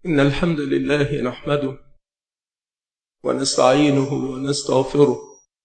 إن الحمد لله نحمده ونستعينه ونستغفره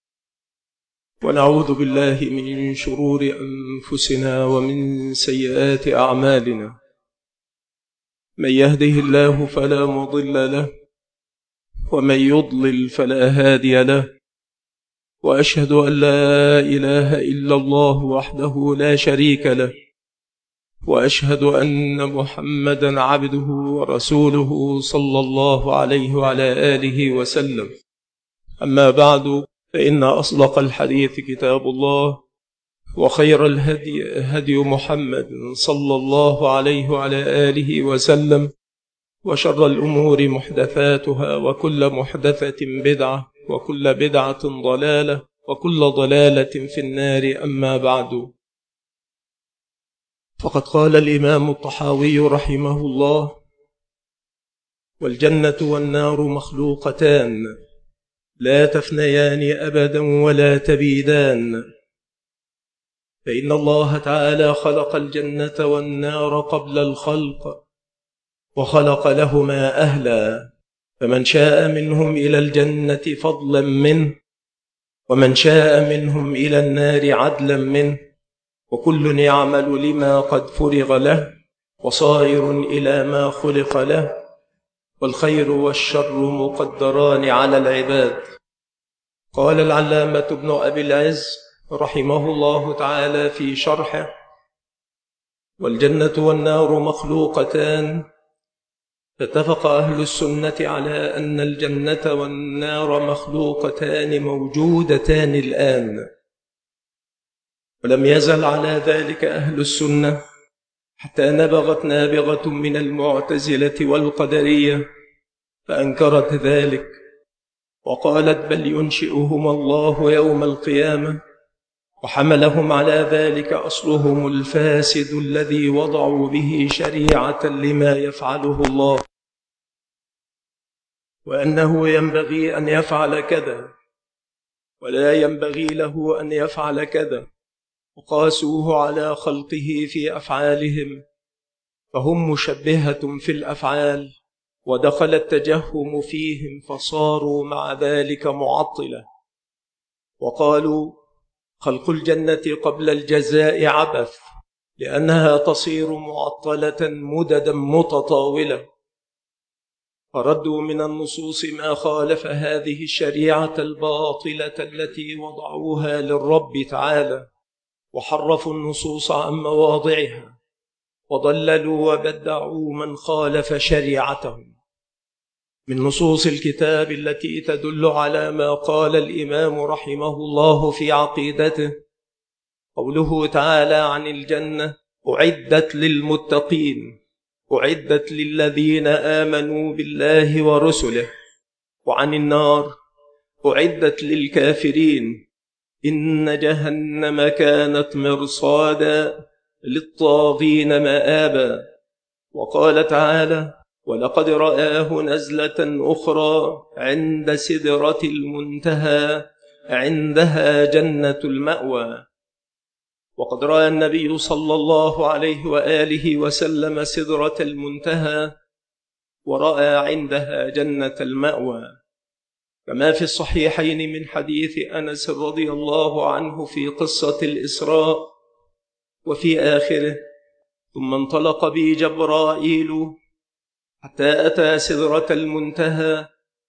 ونعوذ بالله من شرور أنفسنا ومن سيئات أعمالنا. من يهده الله فلا مضل له ومن يضلل فلا هادي له، وأشهد أن لا إله إلا الله وحده لا شريك له، وأشهد أن محمدا عبده ورسوله صلى الله عليه وعلى آله وسلم. أما بعد، فإن أصدق الحديث كتاب الله، وخير الهدي هدي محمد صلى الله عليه وعلى آله وسلم، وشر الأمور محدثاتها، وكل محدثة بدعة، وكل بدعة ضلالة، وكل ضلالة في النار. أما بعد، فقد قال الإمام الطحاوي رحمه الله: والجنة والنار مخلوقتان لا تفنيان أبدا ولا تبيدان، فإن الله تعالى خلق الجنة والنار قبل الخلق، وخلق لهما أهلا، فمن شاء منهم إلى الجنة فضلا منه، ومن شاء منهم إلى النار عدلا منه، وكل يعمل لما قد فرغ له، وصائر إلى ما خلق له، والخير والشر مقدران على العباد. قال العلامة ابن أبي العز رحمه الله تعالى في شرحه: والجنة والنار مخلوقتان، فاتفق أهل السنة على أن الجنة والنار مخلوقتان موجودتان الآن، ولم يزل على ذلك أهل السنة حتى نبغت نابغة من المعتزلة والقدرية فأنكرت ذلك، وقالت بل ينشئهم الله يوم القيامة، وحملهم على ذلك أصلهم الفاسد الذي وضعوا به شريعة لما يفعله الله، وأنه ينبغي أن يفعل كذا ولا ينبغي له أن يفعل كذا، وقاسوه على خلقه في أفعالهم، فهم مشبهة في الأفعال، ودخل التجهم فيهم فصاروا مع ذلك معطلة، وقالوا خلق الجنة قبل الجزاء عبث، لأنها تصير معطلة مددا متطاولة، فردوا من النصوص ما خالف هذه الشريعة الباطلة التي وضعوها للرب تعالى، وحرفوا النصوص عن مواضعها، وضللوا وبدعوا من خالف شريعتهم. من نصوص الكتاب التي تدل على ما قال الإمام رحمه الله في عقيدته قوله تعالى عن الجنة: أعدت للمتقين، أعدت للذين آمنوا بالله ورسله، وعن النار: أعدت للكافرين، إن جهنم كانت مرصادا للطاغين مآبا. وقال تعالى: ولقد رآه نزلة أخرى عند سدرة المنتهى عندها جنة المأوى. وقد رأى النبي صلى الله عليه وآله وسلم سدرة المنتهى، ورأى عندها جنة المأوى، كما في الصحيحين من حديث أنس رضي الله عنه في قصة الإسراء، وفي آخره: ثم انطلق بي جبرائيل حتى أتى سدرة المنتهى،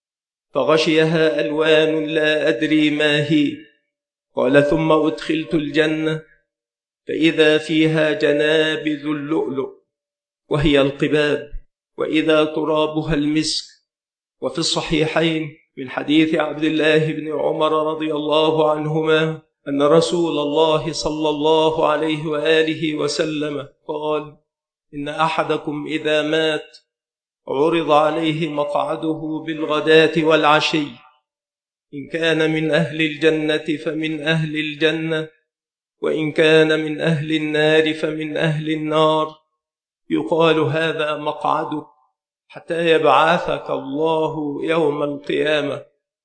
فغشيها ألوان لا أدري ما هي. قال: ثم أدخلت الجنة فإذا فيها جنابذ اللؤلؤ، وهي القباب، وإذا ترابها المسك. وفي الصحيحين من حديث عبد الله بن عمر رضي الله عنهما أن رسول الله صلى الله عليه وآله وسلم قال: إن أحدكم إذا مات عرض عليه مقعده بالغداة والعشي، إن كان من أهل الجنة فمن أهل الجنة، وإن كان من أهل النار فمن أهل النار، يقال هذا مقعدك حتى يبعثك الله يوم القيامة.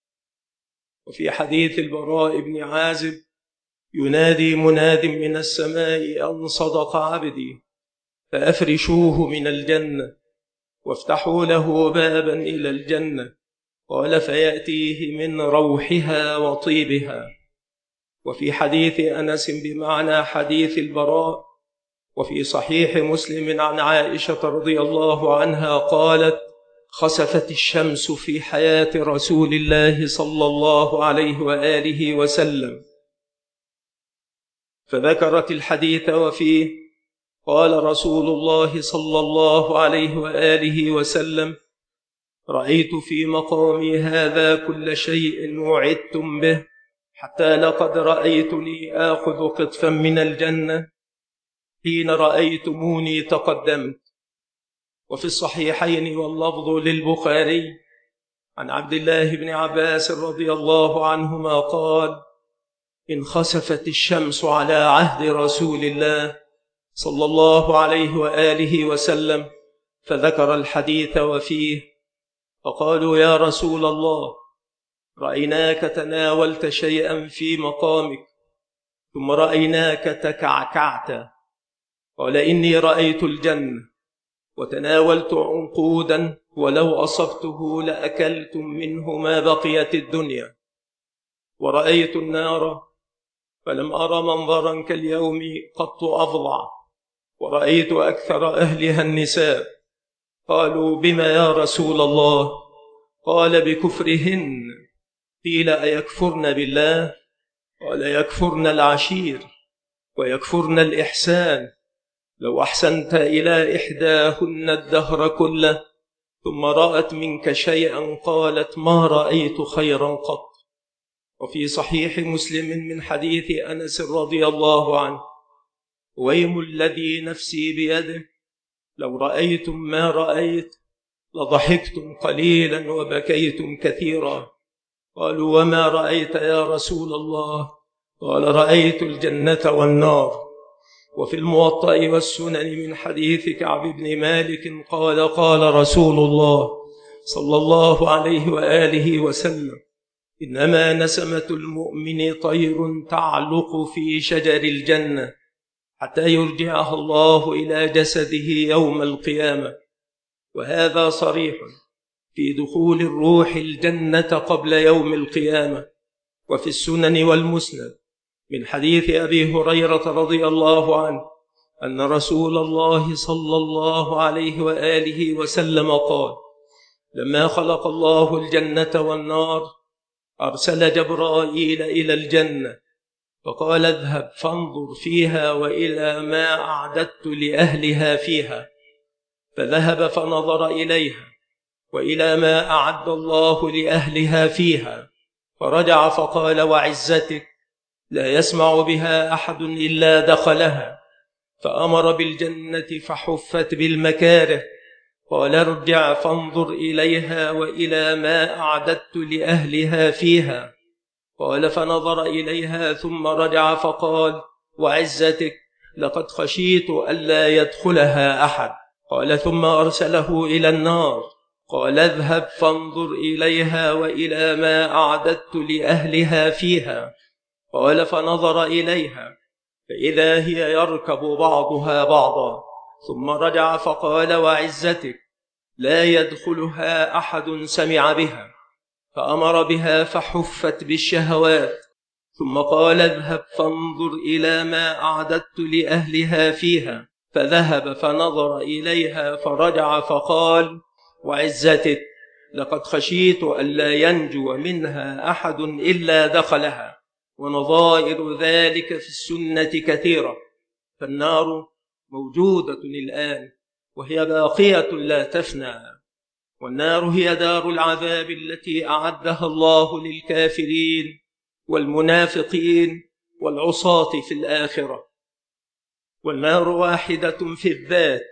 وفي حديث البراء بن عازب: ينادي مناد من السماء أن صدق عبدي، فأفرشوه من الجنة، وافتحوا له بابا إلى الجنة. قال فيأتيه من روحها وطيبها. وفي حديث أنس بمعنى حديث البراء. وفي صحيح مسلم عن عائشة رضي الله عنها قالت: خسفت الشمس في حياة رسول الله صلى الله عليه وآله وسلم، فذكرت الحديث وفيه قال رسول الله صلى الله عليه وآله وسلم: رأيت في مقامي هذا كل شيء وعدتم به، حتى لقد رأيتني آخذ قطفا من الجنة حين رأيتموني تقدمت. وفي الصحيحين واللفظ للبخاري عن عبد الله بن عباس رضي الله عنهما قال: إن خسفت الشمس على عهد رسول الله صلى الله عليه وآله وسلم، فذكر الحديث وفيه فقالوا: يا رسول الله، رأيناك تناولت شيئا في مقامك، ثم رأيناك تكعكعت. قال: إني رأيت الجنة وتناولت عنقودا، ولو أصبته لأكلتم منه ما بقيت الدنيا. ورأيت النار فلم أرى منظرا كاليوم قط أفظع، ورأيت أكثر أهلها النساء. قالوا: بما يا رسول الله؟ قال: بكفرهن. قيل: أيكفرن بالله؟ قال: يكفرن العشير ويكفرن الإحسان. لو أحسنت إلى إحداهن الدهر كله ثم رأت منك شيئا قالت: ما رأيت خيرا قط. وفي صحيح مسلم من حديث أنس رضي الله عنه: ويم الذي نفسي بيده، لو رأيتم ما رأيت لضحكتم قليلا وبكيتم كثيرا. قالوا: وما رأيت يا رسول الله؟ قال: رأيت الجنة والنار. وفي الموطأ والسنن من حديث كعب بن مالك قال: قال رسول الله صلى الله عليه وآله وسلم: إنما نسمة المؤمن طير تعلق في شجر الجنة حتى يرجعها الله إلى جسده يوم القيامة. وهذا صريح في دخول الروح الجنة قبل يوم القيامة. وفي السنن والمسند من حديث أبي هريرة رضي الله عنه أن رسول الله صلى الله عليه وآله وسلم قال: لما خلق الله الجنة والنار أرسل جبرائيل إلى الجنة فقال: اذهب فانظر فيها وإلى ما أعددت لأهلها فيها. فذهب فنظر إليها وإلى ما أعد الله لأهلها فيها، فرجع فقال: وعزتك لا يسمع بها أحد إلا دخلها. فأمر بالجنة فحفت بالمكاره. قال: ارجع فانظر إليها وإلى ما أعددت لأهلها فيها. قال: فنظر إليها ثم رجع فقال: وعزتك لقد خشيت ألا يدخلها أحد. قال: ثم أرسله إلى النار. قال: اذهب فانظر إليها وإلى ما أعددت لأهلها فيها. قال: فنظر إليها فإذا هي يركب بعضها بعضا. ثم رجع فقال: وعزتك لا يدخلها أحد سمع بها. فأمر بها فحفت بالشهوات. ثم قال: اذهب فانظر إلى ما أعددت لأهلها فيها. فذهب فنظر إليها فرجع فقال: وعزتك لقد خشيت ألا ينجو منها أحد إلا دخلها. ونظائر ذلك في السنة كثيرة. فالنار موجودة الآن وهي باقية لا تفنى، والنار هي دار العذاب التي أعدها الله للكافرين والمنافقين والعصاة في الآخرة. والنار واحدة في الذات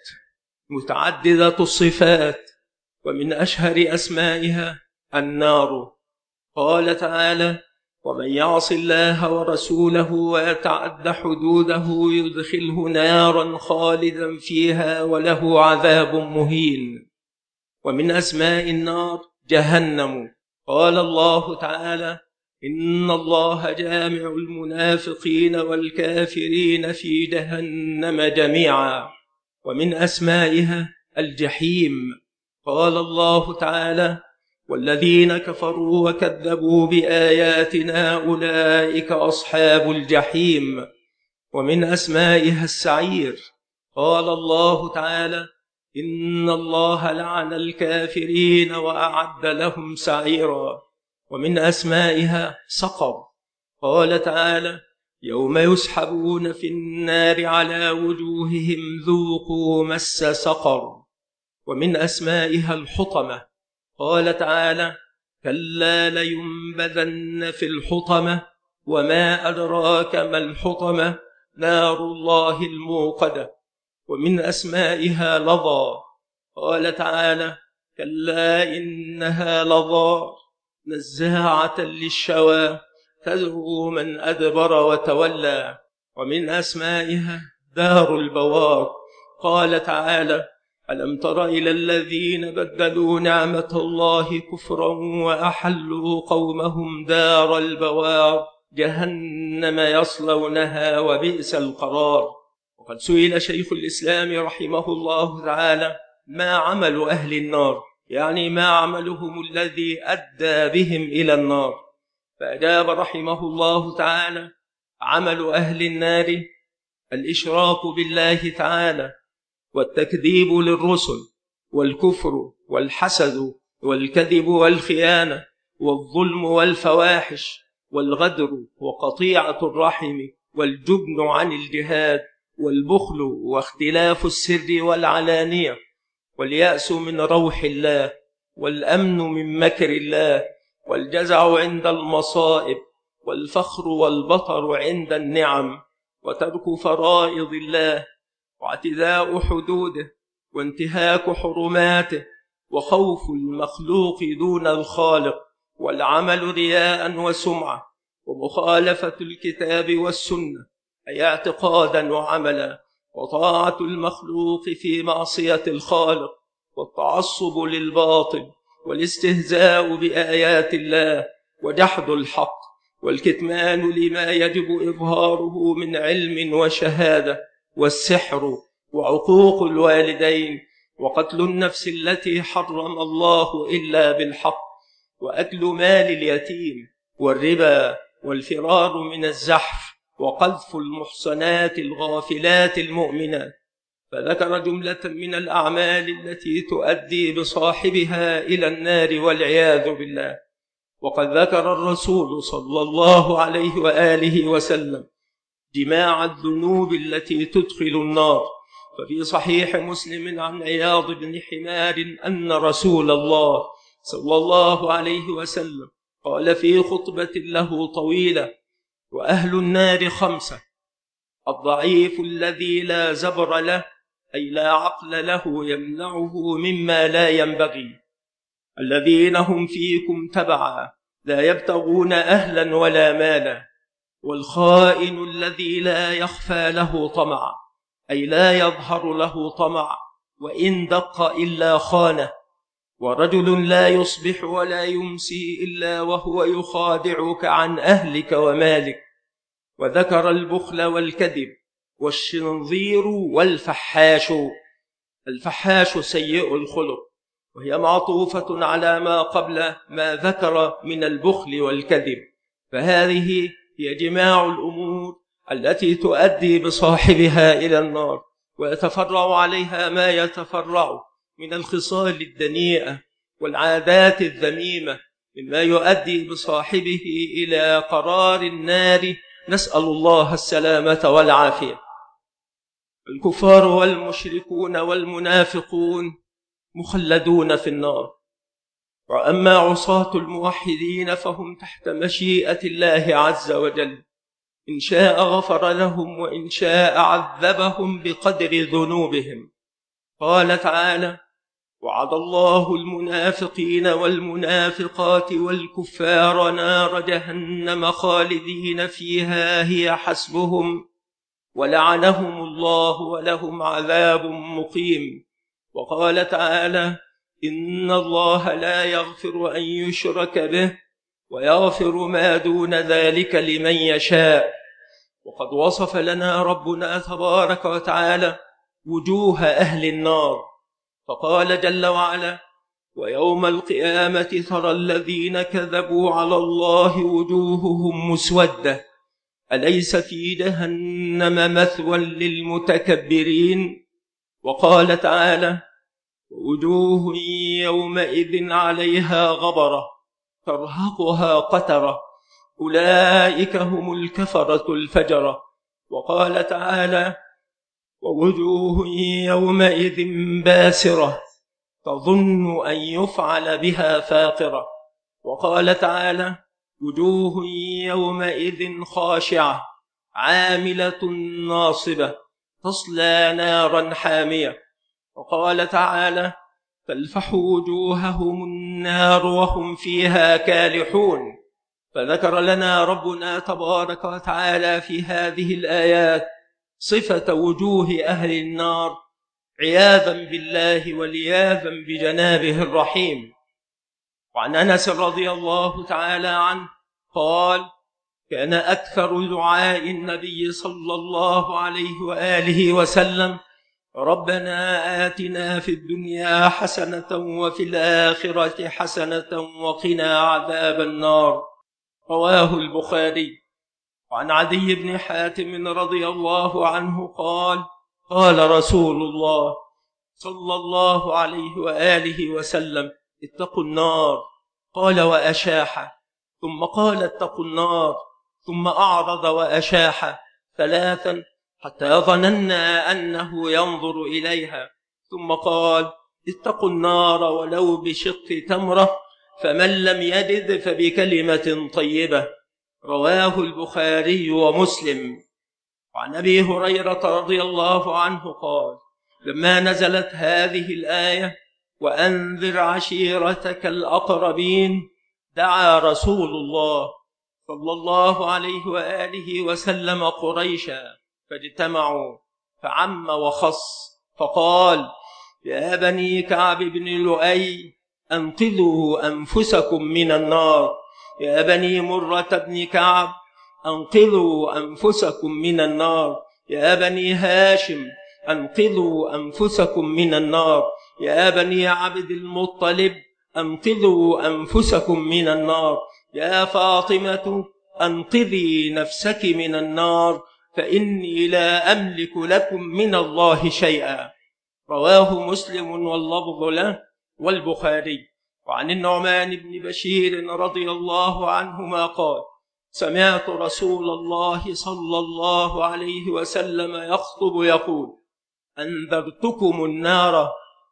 متعددة الصفات، ومن أشهر أسمائها النار. قال تعالى: ومن يعص الله ورسوله ويتعد حدوده يدخله نارا خالدا فيها وله عذاب مهين. ومن أسماء النار جهنم. قال الله تعالى: إن الله جامع المنافقين والكافرين في جهنم جميعا. ومن أسمائها الجحيم. قال الله تعالى: والذين كفروا وكذبوا بآياتنا أولئك أصحاب الجحيم. ومن أسمائها السعير. قال الله تعالى: إن الله لعن الكافرين وأعد لهم سعيرا. ومن أسمائها سقر. قال تعالى: يوم يسحبون في النار على وجوههم ذوقوا مس سقر. ومن أسمائها الحطمة. قال تعالى: كلا لينبذن في الحطمة وما أدراك ما الحطمة نار الله الموقدة. ومن أسمائها لظى. قال تعالى: كلا إنها لظى نزاعة للشوى تدعو من أدبر وتولى. ومن أسمائها دار البوار. قال تعالى: ألم تر إلى الذين بدلوا نعمة الله كفرا وأحلوا قومهم دار البوار جهنم يصلونها وبئس القرار. وقد سئل شيخ الإسلام رحمه الله تعالى: ما عمل أهل النار؟ يعني ما عملهم الذي أدى بهم إلى النار؟ فأجاب رحمه الله تعالى: عمل أهل النار الإشراك بالله تعالى، والتكذيب للرسل، والكفر، والحسد، والكذب، والخيانة، والظلم، والفواحش، والغدر، وقطيعة الرحم، والجبن عن الجهاد، والبخل، واختلاف السر والعلانية، واليأس من روح الله، والأمن من مكر الله، والجزع عند المصائب، والفخر والبطر عند النعم، وترك فرائض الله، واعتداء حدوده، وانتهاك حرماته، وخوف المخلوق دون الخالق، والعمل رياء وسمعة، ومخالفة الكتاب والسنة أي اعتقادا وعملا، وطاعة المخلوق في معصية الخالق، والتعصب للباطل، والاستهزاء بآيات الله، وجحد الحق، والكتمان لما يجب إظهاره من علم وشهادة، والسحر، وعقوق الوالدين، وقتل النفس التي حرم الله إلا بالحق، وأكل مال اليتيم، والربا، والفرار من الزحف، وقذف المحصنات الغافلات المؤمنات. فذكر جملة من الأعمال التي تؤدي بصاحبها إلى النار والعياذ بالله. وقد ذكر الرسول صلى الله عليه وآله وسلم جماع الذنوب التي تدخل النار. ففي صحيح مسلم عن عياض بن حمار أن رسول الله صلى الله عليه وسلم قال في خطبة له طويلة: وأهل النار خمسة: الضعيف الذي لا زبر له أي لا عقل له يمنعه مما لا ينبغي، الذين هم فيكم تبعا لا يبتغون أهلا ولا مالا، والخائن الذي لا يخفى له طمع أي لا يظهر له طمع وإن دق إلا خانه، ورجل لا يصبح ولا يمسي إلا وهو يخادعك عن أهلك ومالك. وذكر البخل والكذب والشنظير والفحاش. الفحاش سيء الخلق، وهي معطوفة على ما قبل ما ذكر من البخل والكذب، فهذه هي جماع الأمور التي تؤدي بصاحبها إلى النار، ويتفرع عليها ما يتفرع من الخصال الدنيئة والعادات الذميمة مما يؤدي بصاحبه إلى قرار النار، نسأل الله السلامة والعافية. الكفار والمشركون والمنافقون مخلدون في النار، وأما عصاة الموحدين فهم تحت مشيئة الله عز وجل، إن شاء غفر لهم وإن شاء عذبهم بقدر ذنوبهم. قال تعالى: وعد الله المنافقين والمنافقات والكفار نار جهنم خالدين فيها هي حسبهم ولعنهم الله ولهم عذاب مقيم. وقال تعالى: إن الله لا يغفر أن يشرك به ويغفر ما دون ذلك لمن يشاء. وقد وصف لنا ربنا تبارك وتعالى وجوه أهل النار، فقال جل وعلا: ويوم القيامة ترى الذين كذبوا على الله وجوههم مسودة أليس في جهنم مثوى للمتكبرين. وقال تعالى وجوه يومئذ عليها غبرة ترهقها قترة أولئك هم الكفرة الفجرة. وقال تعالى ووجوه يومئذ باسرة تظن أن يفعل بها فاقرة. وقال تعالى وجوه يومئذ خاشعة عاملة ناصبة تصلى نارا حامية. وقال تعالى تلفح وجوههم النار وهم فيها كالحون. فذكر لنا ربنا تبارك وتعالى في هذه الآيات صفة وجوه أهل النار عياذا بالله والعياذا بجنابه الرحيم. وعن أنس رضي الله تعالى عنه قال كان أكثر دعاء النبي صلى الله عليه وآله وسلم ربنا آتنا في الدنيا حسنة وفي الآخرة حسنة وقنا عذاب النار. رواه البخاري. وعن عدي بن حاتم رضي الله عنه قال قال رسول الله صلى الله عليه وآله وسلم اتقوا النار. قال وأشاح، ثم قال اتقوا النار، ثم أعرض وأشاح ثلاثا حتى ظننا أنه ينظر إليها، ثم قال اتقوا النار ولو بشق تمرة، فمن لم يجد فبكلمة طيبة. رواه البخاري ومسلم. وعن أبي هريرة رضي الله عنه قال لما نزلت هذه الآية وأنذر عشيرتك الأقربين دعا رسول الله صلى الله عليه وآله وسلم قريشا فاجتمعوا فعم وخص، فقال يا بني كعب بن لؤي أنقذوا أنفسكم من النار، يا بني مرة بن كعب أنقذوا أنفسكم من النار، يا بني هاشم أنقذوا أنفسكم من النار، يا بني عبد المطلب أنقذوا أنفسكم من النار، يا فاطمة أنقذي نفسك من النار فإني لا أملك لكم من الله شيئا. رواه مسلم واللفظ له والبخاري. وعن النعمان بن بشير رضي الله عنهما قال سمعت رسول الله صلى الله عليه وسلم يخطب يقول أنذرتكم النار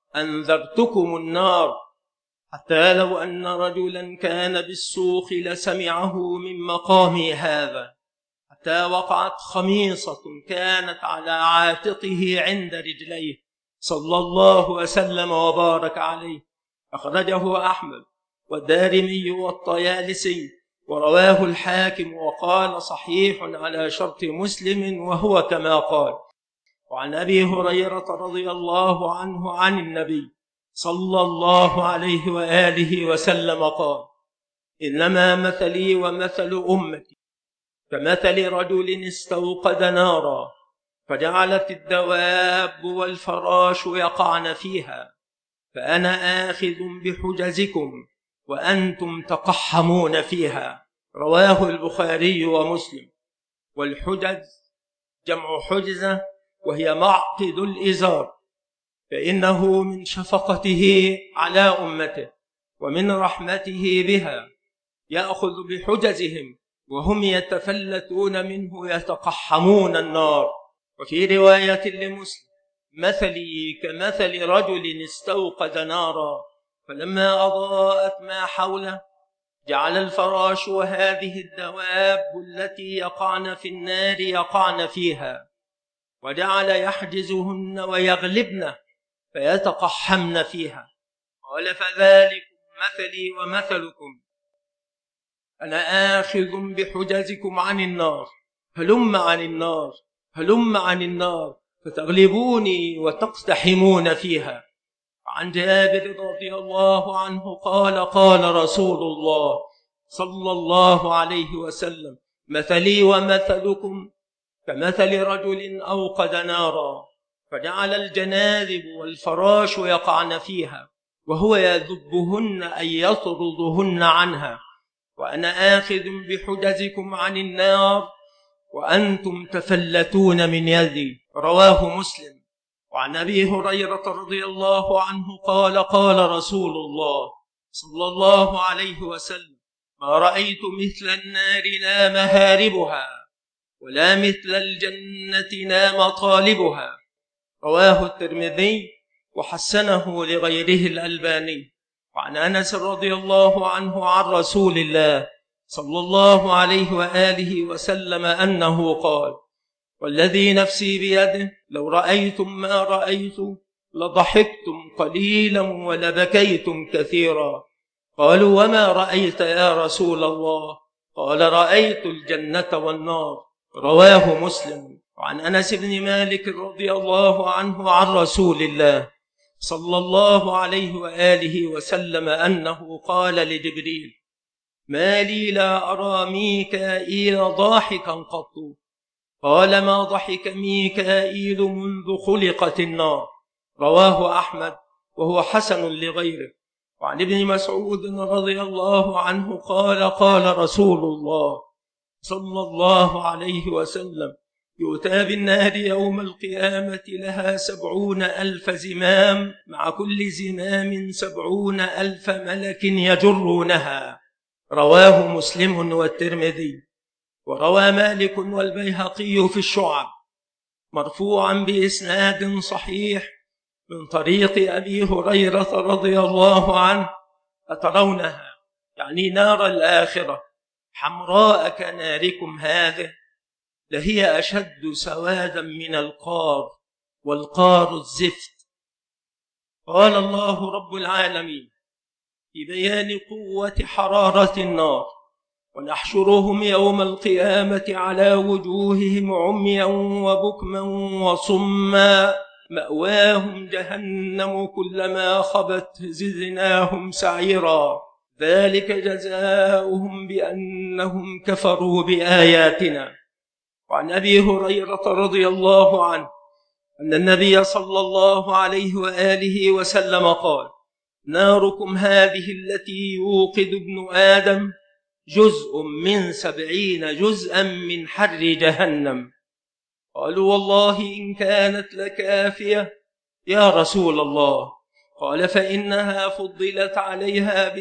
أنذرتكم النار، حتى لو أن رجلا كان بالسوق لسمعه من مقامي هذا، حتى وقعت خميصة كانت على عاتقه عند رجليه صلى الله وسلم وبارك عليه. أخرجه أحمد والدارمي والطيالسي، ورواه الحاكم وقال صحيح على شرط مسلم وهو كما قال. وعن أبي هريرة رضي الله عنه عن النبي صلى الله عليه وآله وسلم قال إنما مثلي ومثل أمتي كمثل رجل استوقد نارا فجعلت الدواب والفراش يقعن فيها، فأنا آخذ بحجزكم وأنتم تقحمون فيها. رواه البخاري ومسلم. والحجز جمع حجزة وهي معقد الإزار، فإنه من شفقته على أمته ومن رحمته بها يأخذ بحجزهم وهم يتفلتون منه يتقحمون النار. وفي رواية لمسلم مثلي كمثل رجل استوقد نارا فلما أضاءت ما حوله جعل الفراش وهذه الدواب التي يقعن في النار يقعن فيها، وجعل يحجزهن ويغلبن فيتقحمن فيها. قال فذلكم مثلي ومثلكم، أنا آخذ بحجزكم عن النار، هلم عن النار هلم عن النار فتغلبوني وتقتحمون فيها. عن جابر رضي الله عنه قال قال رسول الله صلى الله عليه وسلم مثلي ومثلكم كمثل رجل أوقد نارا فجعل الجنادب والفراش يقعن فيها، وهو يذبهن أي يطردهن عنها، وأنا آخذ بحجزكم عن النار وأنتم تفلتون من يدي. رواه مسلم. وعن أبي هريرة رضي الله عنه قال قال رسول الله صلى الله عليه وسلم: ما رأيت مثل النار نام هاربها ولا مثل الجنة نام طالبها. رواه الترمذي وحسنه لغيره الألباني. وعن أنس رضي الله عنه عن رسول الله صلى الله عليه وآله وسلم أنه قال: والذي نفسي بيده لو رأيتم ما رأيت لضحكتم قليلا ولبكيتم كثيرا. قالوا: وما رأيت يا رسول الله؟ قال: رأيت الجنة والنار. رواه مسلم. وعن أنس بن مالك رضي الله عنه عن رسول الله صلى الله عليه وآله وسلم أنه قال لجبريل: ما لي لا أرى ميكائيل ضاحكا قط. قال: ما ضحك ميكائيل منذ خلقت النار. رواه أحمد وهو حسن لغيره. وعن ابن مسعود رضي الله عنه قال قال رسول الله صلى الله عليه وسلم: يؤتى بالنار يوم القيامة لها 70,000 زمام، مع كل زمام 70,000 ملك يجرونها. رواه مسلم والترمذي. وروى مالك والبيهقي في الشعب مرفوعا بإسناد صحيح من طريق أبي هريرة رضي الله عنه: أترونها، يعني نار الآخرة، حمراء كناركم هذه، لهي أشد سوادا من القار، والقار الزفت. قال الله رب العالمين في بيان قوة حرارة النار: ونحشرهم يوم القيامة على وجوههم عميا وبكما وصما، مأواهم جهنم كلما خبت زدناهم سعيرا، ذلك جزاؤهم بأنهم كفروا بآياتنا. وعن أبي هريرة رضي الله عنه أن النبي صلى الله عليه وآله وسلم قال: ناركم هذه التي يوقد ابن آدم جزء من 70 جزءا من حر جهنم. قالوا: والله إن كانت لكافية يا رسول الله. قال: فإنها فضلت عليها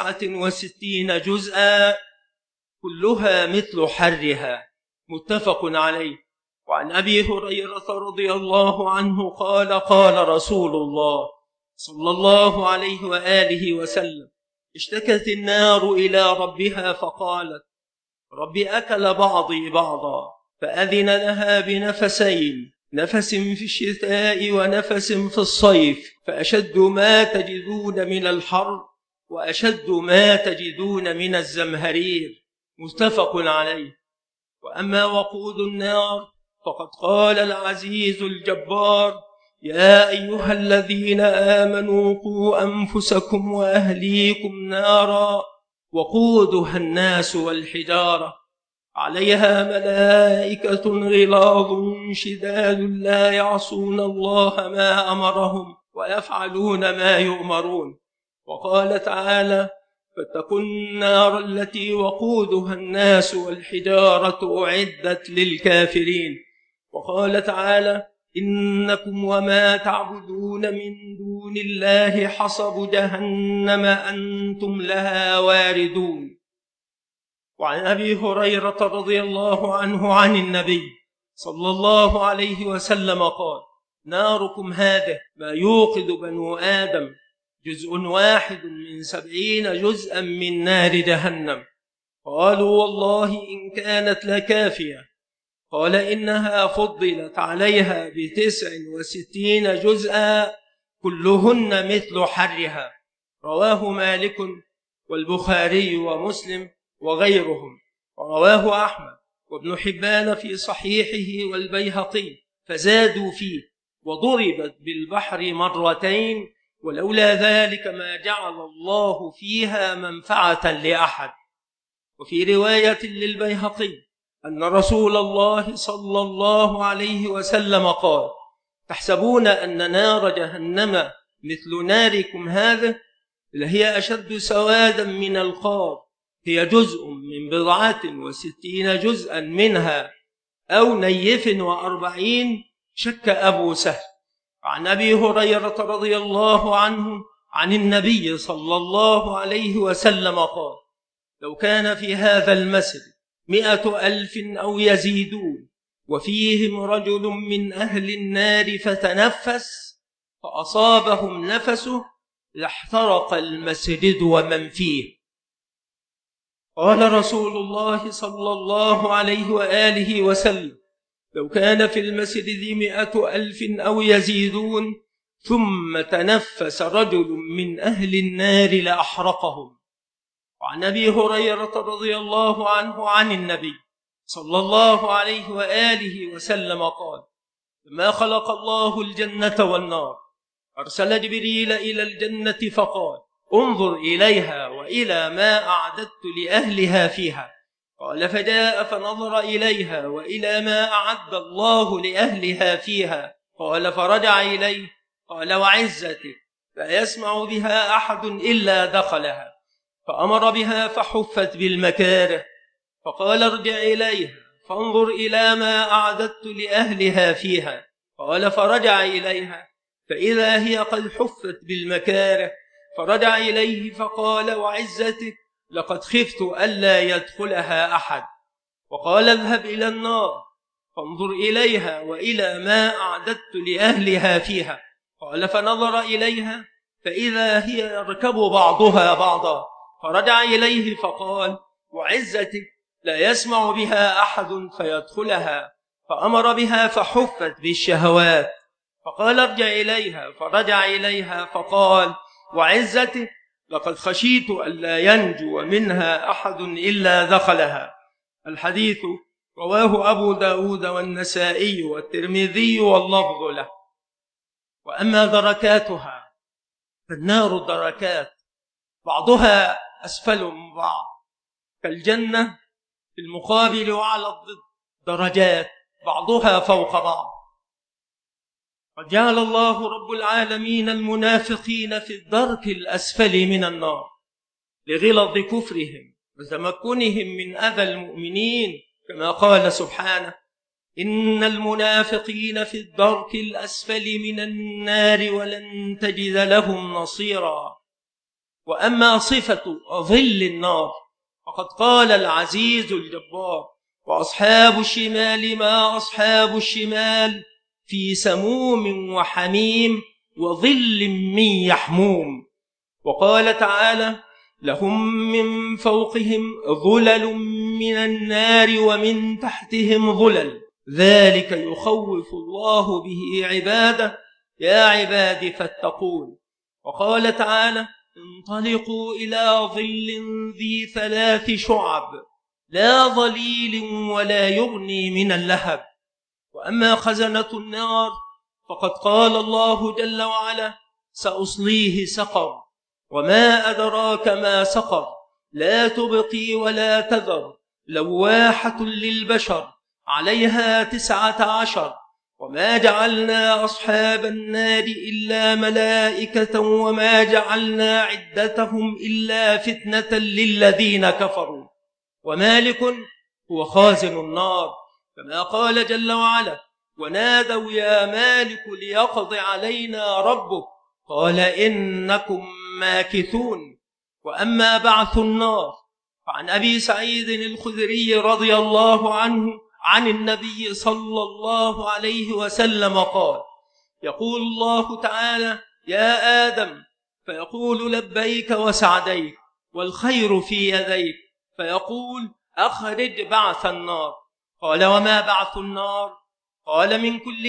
ب69 جزءا كلها مثل حرها. متفق عليه. وعن أبي هريرة رضي الله عنه قال قال رسول الله صلى الله عليه وآله وسلم: اشتكت النار إلى ربها فقالت: رب أكل بعضي بعضا، فأذن لها بنفسين، نفس في الشتاء ونفس في الصيف، فأشد ما تجدون من الحر وأشد ما تجدون من الزمهرير. متفق عليه. وأما وقود النار فقد قال العزيز الجبار: يا أيها الذين آمنوا قوا أنفسكم وأهليكم نارا وقودها الناس والحجارة عليها ملائكة غلاظ شداد لا يعصون الله ما أمرهم ويفعلون ما يؤمرون. وقال تعالى: فاتقوا النار التي وقودها الناس والحجارة أعدت للكافرين. وقال تعالى: إنكم وما تعبدون من دون الله حصب جهنم أنتم لها واردون. وعن أبي هريرة رضي الله عنه عن النبي صلى الله عليه وسلم قال: ناركم هذه ما يوقد بنو آدم جزء واحد من 70 جزءا من نار جهنم. قالوا: والله إن كانت لكافية. قال: إنها فضلت عليها ب69 جزءا كلهن مثل حرها. رواه مالك والبخاري ومسلم وغيرهم. ورواه أحمد وابن حبان في صحيحه والبيهقي، فزادوا فيه: وضربت بالبحر مرتين، ولولا ذلك ما جعل الله فيها منفعة لأحد. وفي رواية للبيهقي أن رسول الله صلى الله عليه وسلم قال: تحسبون أن نار جهنم مثل ناركم هذا لهي أشد سوادا من القار، هي جزء من 64 جزءا منها أو نيف 40. شك أبو سهل. عن أبي هريرة رضي الله عنه عن النبي صلى الله عليه وسلم قال: لو كان في هذا المسجد 100,000 أو يزيدون وفيهم رجل من أهل النار فتنفس فأصابهم نفسه لاحترق المسجد ومن فيه. قال رسول الله صلى الله عليه وآله وسلم: لو كان في المسجد 100,000 أو يزيدون ثم تنفس رجل من أهل النار لأحرقهم. وعن أبي هريرة رضي الله عنه عن النبي صلى الله عليه وآله وسلم قال: لما خلق الله الجنة والنار أرسل جبريل إلى الجنة فقال: انظر إليها وإلى ما أعددت لأهلها فيها. قال: فجاء فنظر إليها وإلى ما أعد الله لأهلها فيها. قال: فرجع إليه. قال: وعزتك لا يسمع بها أحد إلا دخلها. فأمر بها فحفت بالمكاره. فقال: ارجع إليها فانظر إلى ما أعددت لأهلها فيها. قال: فرجع إليها فإذا هي قد حفت بالمكاره. فرجع إليه فقال: وعزتك لقد خفت ألا يدخلها أحد. وقال: اذهب إلى النار فانظر إليها وإلى ما أعددت لأهلها فيها. قال: فنظر إليها فإذا هي يركب بعضها بعضا. فرجع إليه فقال: وعزتك لا يسمع بها أحد فيدخلها. فأمر بها فحفت بالشهوات. فقال: ارجع إليها. فرجع إليها فقال: وعزتك لقد خشيت ألا ينجو منها أحد إلا دخلها. الحديث رواه أبو داود والنسائي والترمذي واللفظ له. وأما دركاتها فالنار دركات، بعضها أسفل من بعض، كالجنة في المقابل وعلى الضد درجات بعضها فوق بعض. قد جعل الله رب العالمين المنافقين في الدرك الأسفل من النار لغلظ كفرهم وتمكنهم من أذى المؤمنين، كما قال سبحانه: إن المنافقين في الدرك الأسفل من النار ولن تجد لهم نصيرا. وأما صفة ظل النار فقد قال العزيز الجبار: وأصحاب الشمال ما أصحاب الشمال في سموم وحميم وظل من يحموم. وقال تعالى: لهم من فوقهم ظلل من النار ومن تحتهم ظلل، ذلك يخوف الله به عباده، يا عباد فاتقون. وقال تعالى: انطلقوا إلى ظل ذي 3 شعب لا ظليل ولا يغني من اللهب. وأما خزنة النار فقد قال الله جل وعلا: سأصليه سقر، وما أدراك ما سقر، لا تبقي ولا تذر، لواحة للبشر، عليها 19. وما جعلنا أصحاب النار إلا ملائكة وما جعلنا عدتهم إلا فتنة للذين كفروا، ومالك هو خازن النار، كما قال جل وعلا: ونادوا يا مالك ليقض علينا ربك، قال إنكم ماكثون. وأما بعث النار فعن أبي سعيد الخدري رضي الله عنه عن النبي صلى الله عليه وسلم قال: يقول الله تعالى: يا آدم، فيقول: لبيك وسعديك والخير في يديك، فيقول: أخرج بعث النار. قال: وما بعث النار؟ قال: من كل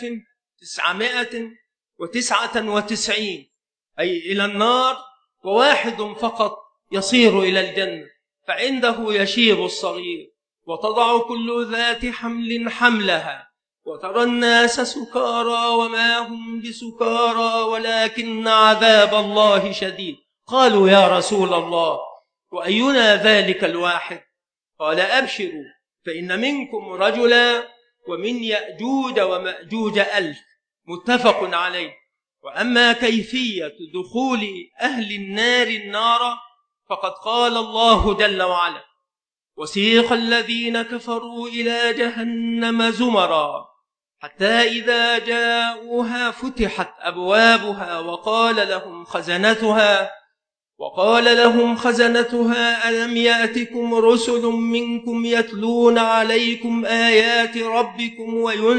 1999، أي إلى النار، وواحد فقط يصير إلى الجنة، فعنده يشيب الصغير، وتضع كل ذات حمل حملها، وترى الناس سكارى وما هم بسكارى ولكن عذاب الله شديد. قالوا: يا رسول الله، وأينا ذلك الواحد؟ قال: أبشروا، فإن منكم رجلا ومن يأجوج ومأجوج 1000. متفق عليه. وأما كيفية دخول أهل النار النار فقد قال الله جل وعلا: وسيق الذين كفروا إلى جهنم زمرا حتى إذا جاءوها فتحت أبوابها وقال لهم خزنتها ألم يأتكم رسل منكم يتلون عليكم آيات ربكم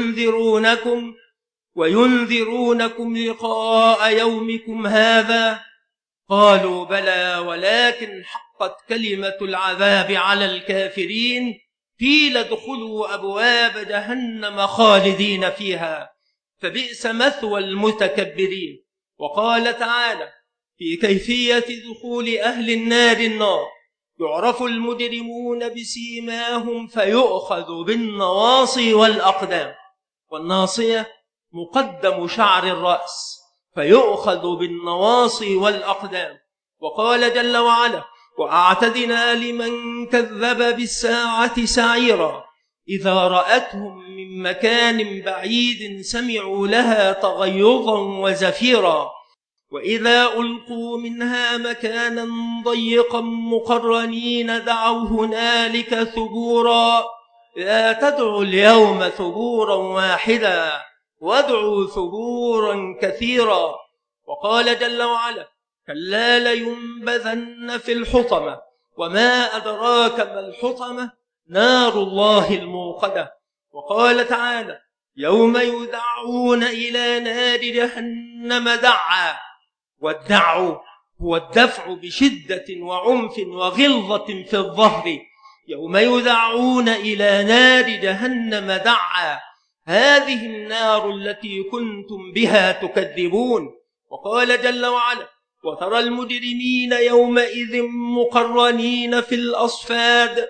وينذرونكم لقاء يومكم هذا؟ قالوا بلى ولكن حقت كلمة العذاب على الكافرين قيل ادخلوا أبواب جهنم خالدين فيها فبئس مثوى المتكبرين. وقال تعالى في كيفية دخول أهل النار النار: يعرف المجرمون بسيماهم فيؤخذ بالنواصي والأقدام. والناصية مقدم شعر الرأس، فيؤخذ بالنواصي والأقدام. وقال جل وعلا: وأعتدنا لمن كذب بالساعة سعيرا إذا رأتهم من مكان بعيد سمعوا لها تغيظا وزفيرا وإذا ألقوا منها مكانا ضيقا مقرنين دعوا هنالك ثبورا لا تدعوا اليوم ثبورا واحدا وادعوا ثبورا كثيرا. وقال جل وعلا: كلا لينبذن في الحطمة وما أدراك ما الحطمة نار الله الموقدة. وقال تعالى: يوم يدعون إلى نار جهنم دعا. والدع هو الدفع بشدة وعنف وغلظة في الظهر. يوم يدعون إلى نار جهنم دعا، هذه النار التي كنتم بها تكذبون. وقال جل وعلا: وترى المجرمين يومئذ مقرنين في الأصفاد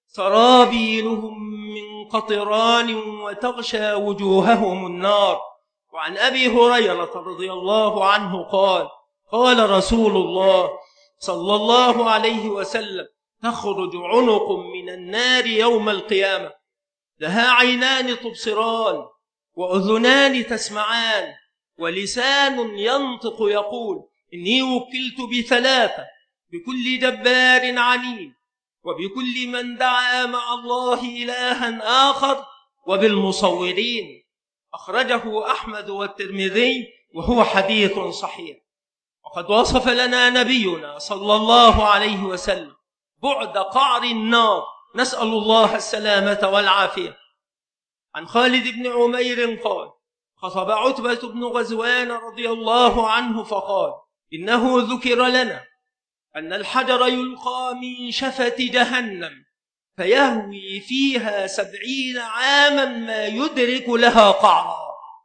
سرابيلهم من قطران وتغشى وجوههم النار. وعن أبي هريرة رضي الله عنه قال: قال رسول الله صلى الله عليه وسلم: تخرج عنق من النار يوم القيامة لها عينان تبصران وأذنان تسمعان ولسان ينطق يقول: إني وكلت بثلاثة، بكل جبار عنيد، وبكل من دعا مع الله إلها آخر، وبالمصورين. أخرجه أحمد والترمذي وهو حديث صحيح. وقد وصف لنا نبينا صلى الله عليه وسلم بعد قعر النار، نسأل الله السلامة والعافية. عن خالد بن عمير قال: خطب عتبة بن غزوان رضي الله عنه فقال: إنه ذكر لنا أن الحجر يلقى من شفة جهنم فيهوي فيها 70 عاما ما يدرك لها قعرا،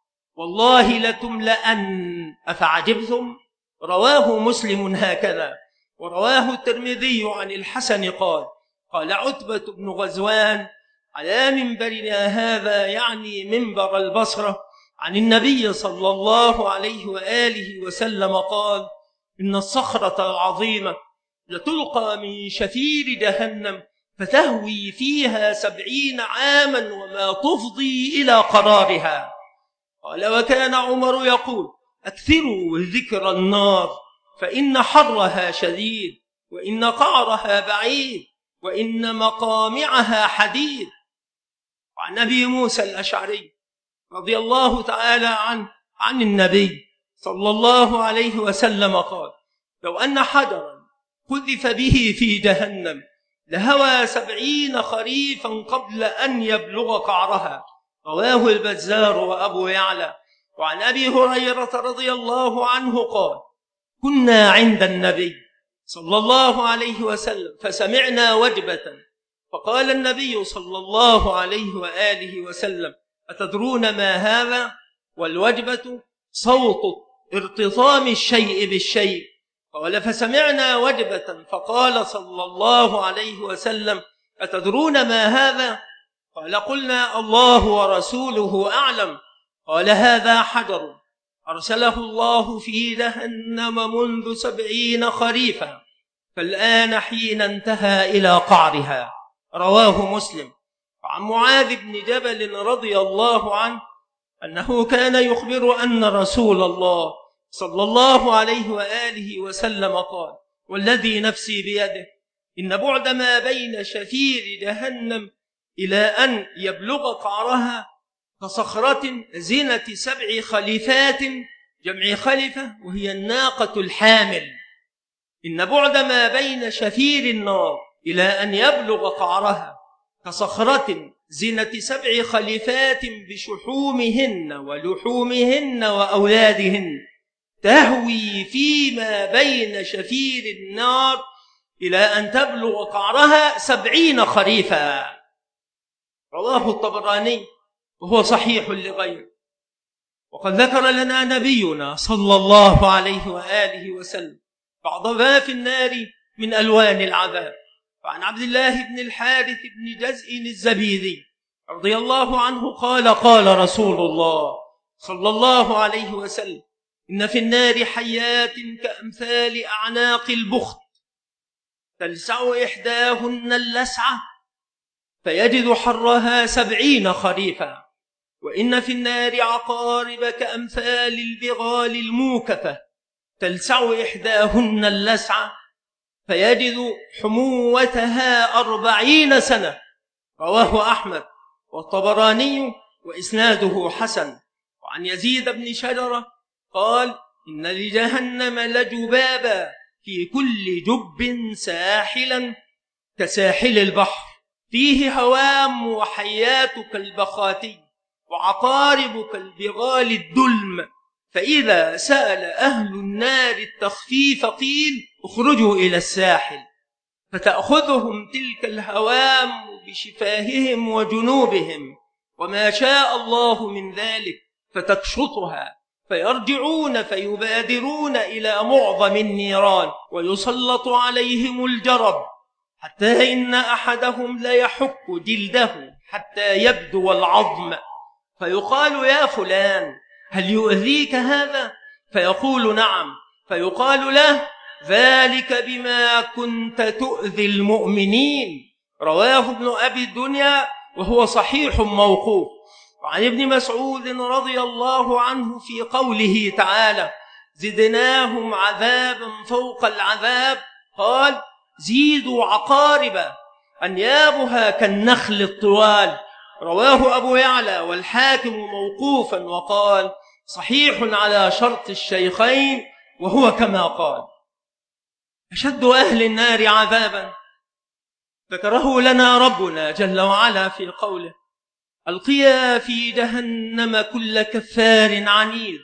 والله لتملأن أفعجبتم. رواه مسلم هكذا. ورواه الترمذي عن الحسن قال: قال عتبة بن غزوان على منبرنا هذا، يعني منبر البصرة، عن النبي صلى الله عليه وآله وسلم قال: إن الصخرة العظيمة لتلقى من شفير جهنم فتهوي فيها 70 عاما وما تفضي إلى قرارها. قال: وكان عمر يقول: أكثروا ذكر النار فإن حرها شديد، وإن قعرها بعيد، وإن مقامعها حديد. وعن أبي موسى الأشعري رضي الله تعالى عنه عن النبي صلى الله عليه وسلم قال: لو أن حجرا قذف به في جهنم لهوى 70 خريفا قبل أن يبلغ قعرها. رواه البزار وأبو يعلى. وعن أبي هريرة رضي الله عنه قال: كنا عند النبي صلى الله عليه وسلم فسمعنا وجبة، فقال النبي صلى الله عليه وآله وسلم: أتدرون ما هذا؟ والوجبة صوت ارتطام الشيء بالشيء. قال: فسمعنا وجبة، فقال صلى الله عليه وسلم: أتدرون ما هذا؟ قال: قلنا الله ورسوله أعلم. قال: هذا حجر أرسله الله في جهنم منذ 70 خريفا، فالآن حين انتهى إلى قعرها. رواه مسلم. وعن معاذ بن جبل رضي الله عنه أنه كان يخبر أن رسول الله صلى الله عليه وآله وسلم قال: والذي نفسي بيده إن بعد ما بين شفير جهنم إلى أن يبلغ قعرها كصخرة زنة 7 خليفات، جمع خلفة وهي الناقة الحامل. إن بعد ما بين شفير النار إلى أن يبلغ قعرها كصخرة زنة 7 خليفات بشحومهن ولحومهن وأولادهن، تهوي فيما بين شفير النار إلى أن تبلغ قعرها 70 خريفا. رواه الطبراني وهو صحيح لغيره. وقد ذكر لنا نبينا صلى الله عليه وآله وسلم بعض ما في النار من ألوان العذاب. فعن عبد الله بن الحارث بن جزء الزبيدي رضي الله عنه قال: قال رسول الله صلى الله عليه وسلم: إن في النار حيات كأمثال أعناق البخت، تلسع إحداهن اللسعة فيجد حرها 70 خريفا. وإن في النار عقارب كأمثال البغال الموكفة، تلسع إحداهن اللسعة فيجد حموتها 40 سنة. رواه أحمد والطبراني وإسناده حسن. وعن يزيد بن شجرة قال: إن لجهنم لجبابا في كل جب ساحلا كساحل البحر، فيه هوام وحيات كالبخاتي وعقارب كالبغال الدلم، فإذا سأل أهل النار التخفيف قيل: اخرجوا إلى الساحل، فتأخذهم تلك الهوام بشفاههم وجنوبهم وما شاء الله من ذلك فتكشطها، فيرجعون فيبادرون إلى معظم النيران ويسلط عليهم الجرب، حتى إن أحدهم ليحك جلده حتى يبدو العظم، فيقال: يا فلان هل يؤذيك هذا؟ فيقول: نعم. فيقال له: ذلك بما كنت تؤذي المؤمنين. رواه ابن أبي الدنيا وهو صحيح موقوف. وعن ابن مسعود رضي الله عنه في قوله تعالى: زدناهم عذابا فوق العذاب، قال: زيدوا عقارب أنيابها كالنخل الطوال. رواه أبو يعلى والحاكم موقوفا وقال: صحيح على شرط الشيخين، وهو كما قال. أشد أهل النار عذابا ذكره لنا ربنا جل وعلا في قوله: ألقيا في جهنم كل كفار عنيد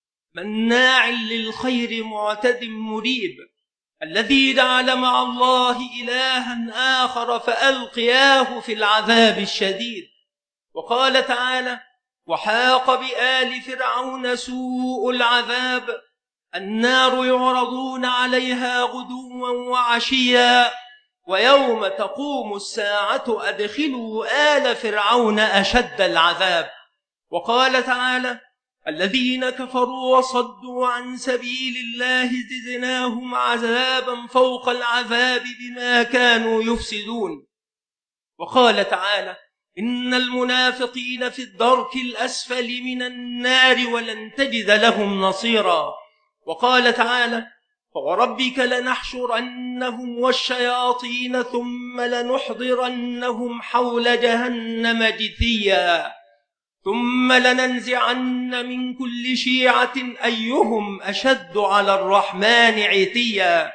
مناع للخير معتد مريب، الذي جعل مع الله إلها آخر فألقياه في العذاب الشديد. وقال تعالى: وحاق بآل فرعون سوء العذاب، النار يعرضون عليها غدوا وعشيا ويوم تقوم الساعة أدخلوا آل فرعون أشد العذاب. وقال تعالى: الذين كفروا وصدوا عن سبيل الله زدناهم عذابا فوق العذاب بما كانوا يفسدون. وقال تعالى: إن المنافقين في الدرك الأسفل من النار ولن تجد لهم نصيرا. وقال تعالى: فوربك لنحشرنهم والشياطين ثم لنحضرنهم حول جهنم جثيا ثم لننزعن من كل شيعة أيهم أشد على الرحمن عتيا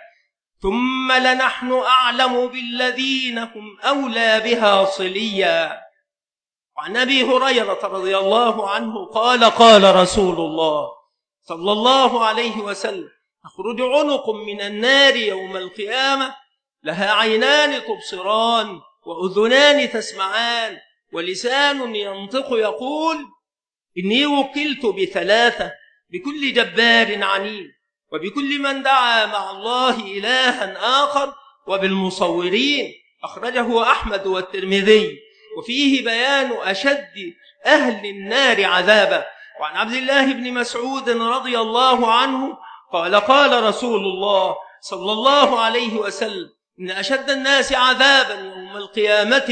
ثم لنحن أعلم بالذين هم أولى بها صليا. وعن أبي هريرة رضي الله عنه قال: قال رسول الله صلى الله عليه وسلم: تخرج عنق من النار يوم القيامة لها عينان تبصران وأذنان تسمعان ولسان ينطق يقول: إني وكلت ب3: بكل جبار عنيد، وبكل من دعا مع الله إلها آخر، وبالمصورين. أخرجه أحمد والترمذي. وفيه بيان أشد أهل النار عذابا. وعن عبد الله بن مسعود رضي الله عنه قال: قال رسول الله صلى الله عليه وسلم: إن أشد الناس عذابا يوم القيامة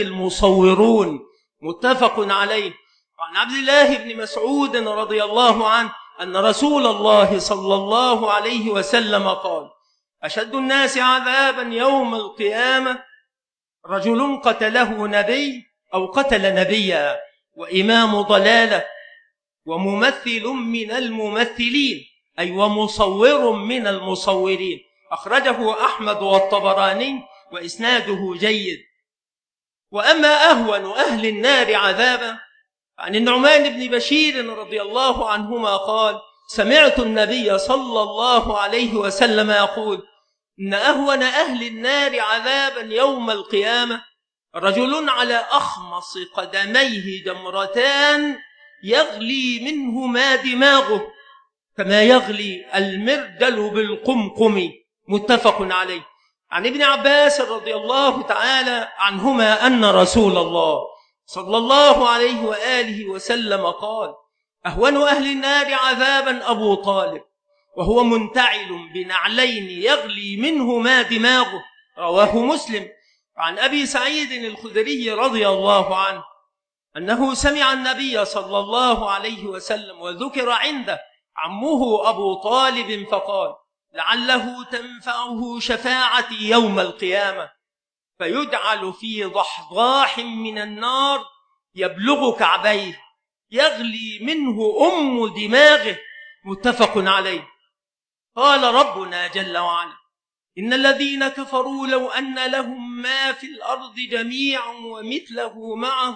المصورون. متفق عليه. وعن عبد الله بن مسعود رضي الله عنه أن رسول الله صلى الله عليه وسلم قال: أشد الناس عذابا يوم القيامة رجل قتله نبي أو قتل نبيا وإمام ضلالة وممثل من الممثلين، أي ومصور من المصورين. أخرجه أحمد والطبراني وإسناده جيد. وأما أهون أهل النار عذابا عن النعمان بن بشير رضي الله عنهما قال: سمعت النبي صلى الله عليه وسلم يقول: إن أهون أهل النار عذابا يوم القيامة رجل على أخمص قدميه جمرتان يغلي منهما دماغه كما يغلي المردل بالقمقم، متفق عليه. عن ابن عباس رضي الله تعالى عنهما أن رسول الله صلى الله عليه وآله وسلم قال: أهون أهل النار عذابا أبو طالب وهو منتعل بنعلين يغلي منهما دماغه، رواه مسلم. عن أبي سعيد الخدري رضي الله عنه أنه سمع النبي صلى الله عليه وسلم وذكر عنده عمه أبو طالب فقال: لعله تنفعه شفاعتي يوم القيامة، فيجعل في ضحضاح من النار يبلغ كعبيه يغلي منه دماغه، متفق عليه. قال ربنا جل وعلا: إن الذين كفروا لو أن لهم ما في الأرض جميعا ومثله معه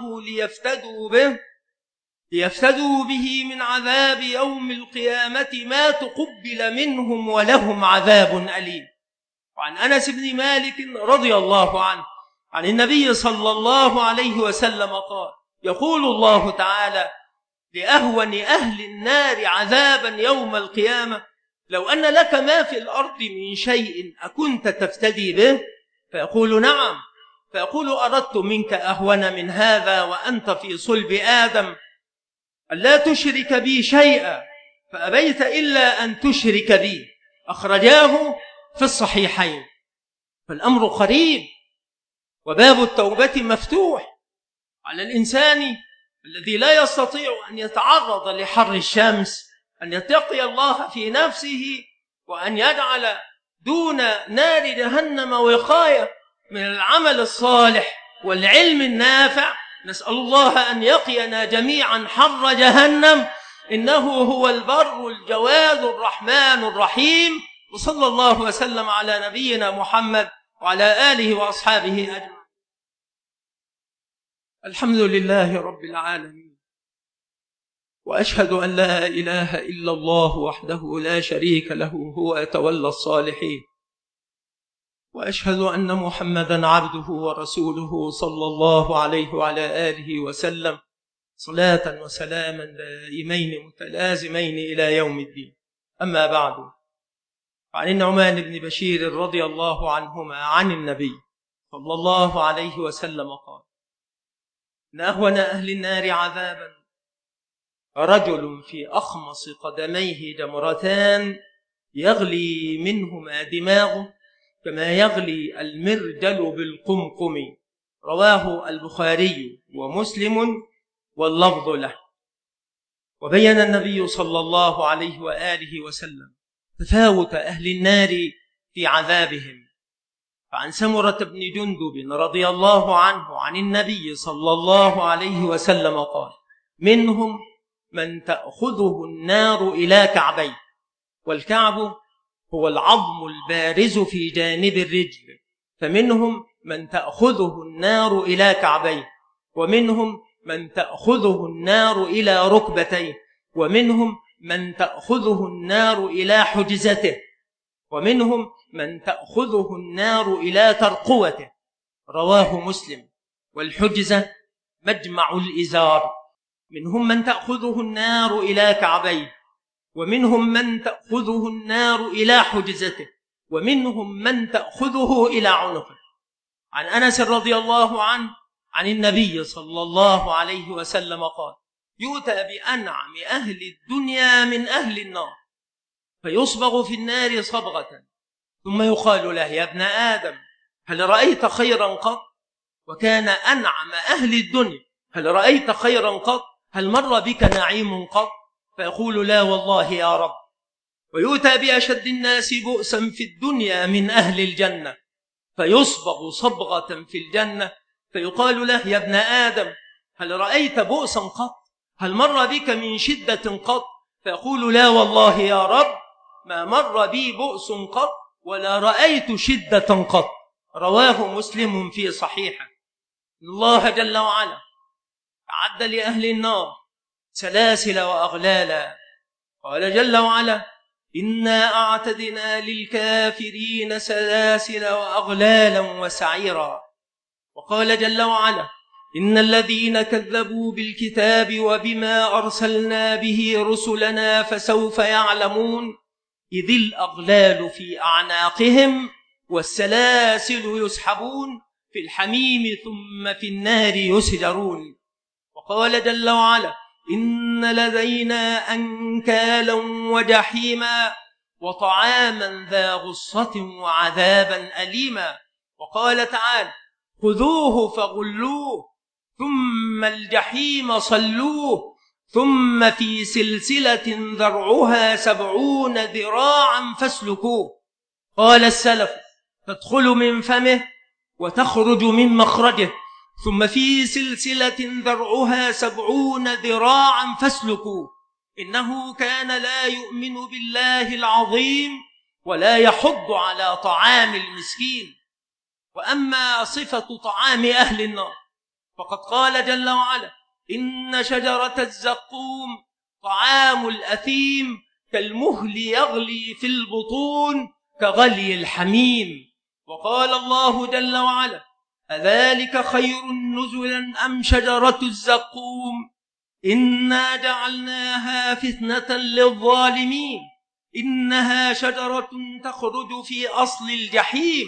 ليفتدوا به من عذاب يوم القيامة ما تقبل منهم ولهم عذاب أليم. وعن أنس بن مالك رضي الله عنه عن النبي صلى الله عليه وسلم قال: يقول الله تعالى لأهون أهل النار عذابا يوم القيامة: لو أن لك ما في الأرض من شيء أكنت تفتدي به؟ فيقول: نعم. فيقول: أردت منك أهون من هذا وأنت في صلب آدم، ألا تشرك بي شيئا، فأبيت إلا أن تشرك بي. أخرجاه في الصحيحين. فالأمر قريب، وباب التوبة مفتوح على الإنسان الذي لا يستطيع أن يتعرض لحر الشمس أن يتقي الله في نفسه وأن يجعل دون نار جهنم وقاية من العمل الصالح والعلم النافع. نسأل الله أن يقينا جميعا حر جهنم، إنه هو البر الجواد الرحمن الرحيم. وصلى الله وسلم على نبينا محمد وعلى آله وأصحابه أجمعين. الحمد لله رب العالمين، وأشهد أن لا إله إلا الله وحده لا شريك له هو يتولى الصالحين، وأشهد أن محمدا عبده ورسوله صلى الله عليه وعلى آله وسلم، صلاة وسلاما دائمين متلازمين إلى يوم الدين. أما بعد، عن النعمان بن بشير رضي الله عنهما عن النبي صلى الله عليه وسلم قال: إن أهون أهل النار عذابا رجل في أخمص قدميه جمرتان يغلي منهما دماغه كما يغلي المردل بالقمقم، رواه البخاري ومسلم واللفظ له. وبين النبي صلى الله عليه وآله وسلم تفاوت أهل النار في عذابهم. فعن سمرة بن جندب رضي الله عنه عن النبي صلى الله عليه وسلم قال: منهم من تأخذه النار إلى كعبيه، والكعب هو العظم البارز في جانب الرجل، فمنهم من تأخذه النار إلى كعبيه، ومنهم من تأخذه النار إلى ركبتيه، ومنهم من تأخذه النار إلى حجزته، ومنهم من تأخذه النار إلى ترقوته، رواه مسلم. والحجزة مجمع الإزار. منهم من تأخذه النار إلى كعبيه، ومنهم من تأخذه النار إلى حجزته، ومنهم من تأخذه إلى عنقه. عن أنس رضي الله عنه عن النبي صلى الله عليه وسلم قال: يؤتى بأنعم أهل الدنيا من أهل النار، فيصبغ في النار صبغة، ثم يقال له: يا ابن آدم، هل رأيت خيرا قط؟ وكان أنعم أهل الدنيا: هل رأيت خيرا قط؟ هل مر بك نعيم قط؟ فيقول لا والله يا رب. ويؤتى بأشد الناس بؤسا في الدنيا من أهل الجنة فيصبغ صبغة في الجنة فيقال له يا ابن آدم هل رأيت بؤسا قط؟ هل مر بك من شدة قط؟ فيقول لا والله يا رب ما مر بي بؤس قط ولا رأيت شدة قط. رواه مسلم في صحيحه. الله جل وعلا أعد لأهل النار سلاسل وأغلالا. قال جل وعلا إنا أعتدنا للكافرين سلاسل وأغلالا وسعيرا. وقال جل وعلا إن الذين كذبوا بالكتاب وبما أرسلنا به رسلنا فسوف يعلمون إذ الأغلال في أعناقهم والسلاسل يسحبون في الحميم ثم في النار يسجرون. وقال جل وعلا إن لدينا أنكالا وجحيما وطعاما ذا غصة وعذابا أليما. وقال تعالى خذوه فغلوه ثم الجحيم صلوه ثم في سلسلة ذرعها 70 ذراعا فاسلكوه. قال السلف تدخل من فمه وتخرج من مخرجه ثم في سلسلة ذرعها 70 ذراعا فاسلكوه إنه كان لا يؤمن بالله العظيم ولا يحض على طعام المسكين. وأما صفة طعام أهل النار فقد قال جل وعلا إن شجرة الزقوم طعام الأثيم كالمهل يغلي في البطون كغلي الحميم. وقال الله جل وعلا أذلك خير نزلا أم شجرة الزقوم إنا جعلناها فتنة للظالمين إنها شجرة تخرج في أصل الجحيم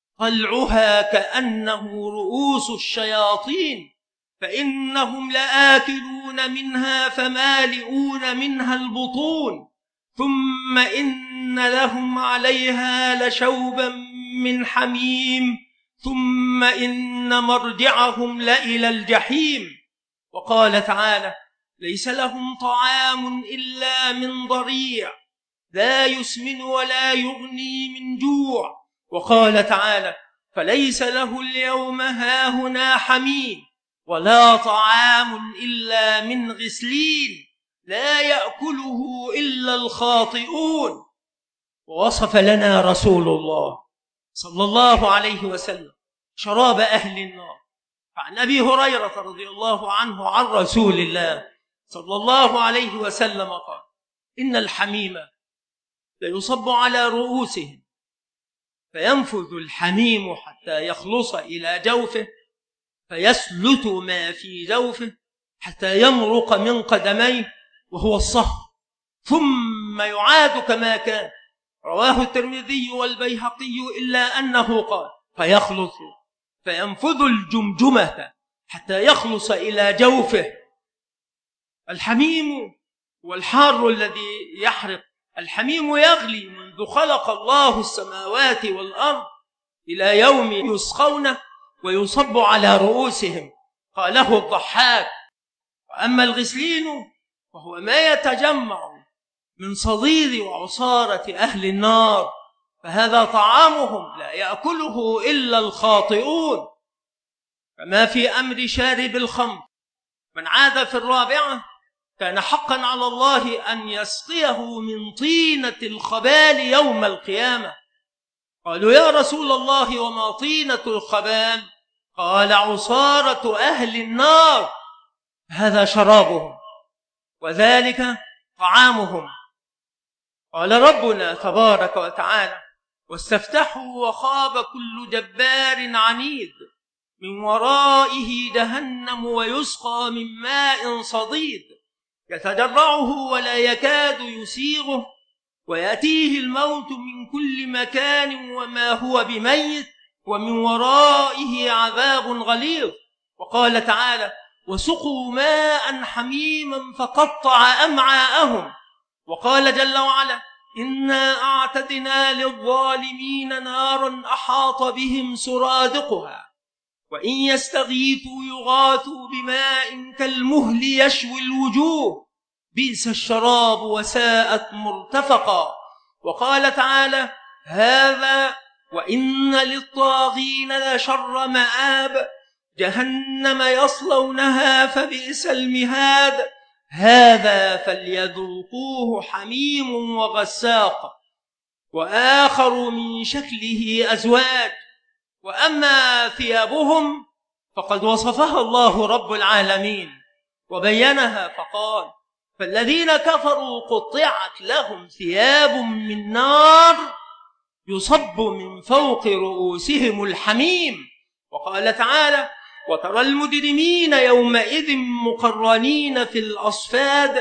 طلعها كأنه رؤوس الشياطين فإنهم لآكلون منها فمالئون منها البطون ثم إن لهم عليها لشوبا من حميم ثم إن مرجعهم لإلى الجحيم. وقال تعالى ليس لهم طعام إلا من ضريع لا يسمن ولا يغني من جوع. وقال تعالى فليس له اليوم هاهنا حميم ولا طعام إلا من غسلين لا يأكله إلا الخاطئون. ووصف لنا رسول الله صلى الله عليه وسلم شراب أهل النار. فعن أبي هريرة رضي الله عنه عن رسول الله صلى الله عليه وسلم قال إن الحميم ليصب على رؤوسهم فينفذ الحميم حتى يخلص إلى جوفه فيسلت ما في جوفه حتى يمرق من قدميه وهو الصهر ثم يعاد كما كان. رواه الترمذي والبيهقي إلا أنه قال فيخلص فينفذ الجمجمة حتى يخلص إلى جوفه. الحميم والحار الذي يحرق. الحميم يغلي منذ خلق الله السماوات والأرض إلى يوم يسقونه ويصب على رؤوسهم. قاله الضحاك. وأما الغسلين وهو ما يتجمع من صديد وعصارة أهل النار فهذا طعامهم لا يأكله إلا الخاطئون. كما في أمر شارب الخمر من عاد في الرابعة كان حقا على الله أن يسقيه من طينة الخبال يوم القيامة. قالوا يا رسول الله وما طينة الخبال؟ قال عصارة أهل النار. هذا شرابهم وذلك طعامهم. قال ربنا تبارك وتعالى واستفتحوا وخاب كل جبار عنيد من ورائه جهنم ويسقى من ماء صديد يتجرعه ولا يكاد يسيغه ويأتيه الموت من كل مكان وما هو بميت ومن ورائه عذاب غليظ. وقال تعالى وسقوا ماء حميما فقطع أمعاءهم. وقال جل وعلا إنا أعتدنا للظالمين نارا أحاط بهم سرادقها وإن يستغيثوا يغاثوا بماء كالمهل يشوي الوجوه بئس الشراب وساءت مرتفقا. وقال تعالى: هذا وإن للطاغين لشر مآب جهنم يصلونها فبئس المهاد هذا فليذوقوه حميم وغساق وآخر من شكله أزواج. وأما ثيابهم فقد وصفها الله رب العالمين وبينها فقال: فالذين كفروا قطعت لهم ثياب من نار يصب من فوق رؤوسهم الحميم. وقال تعالى: وترى المجرمين يومئذ مقرنين في الأصفاد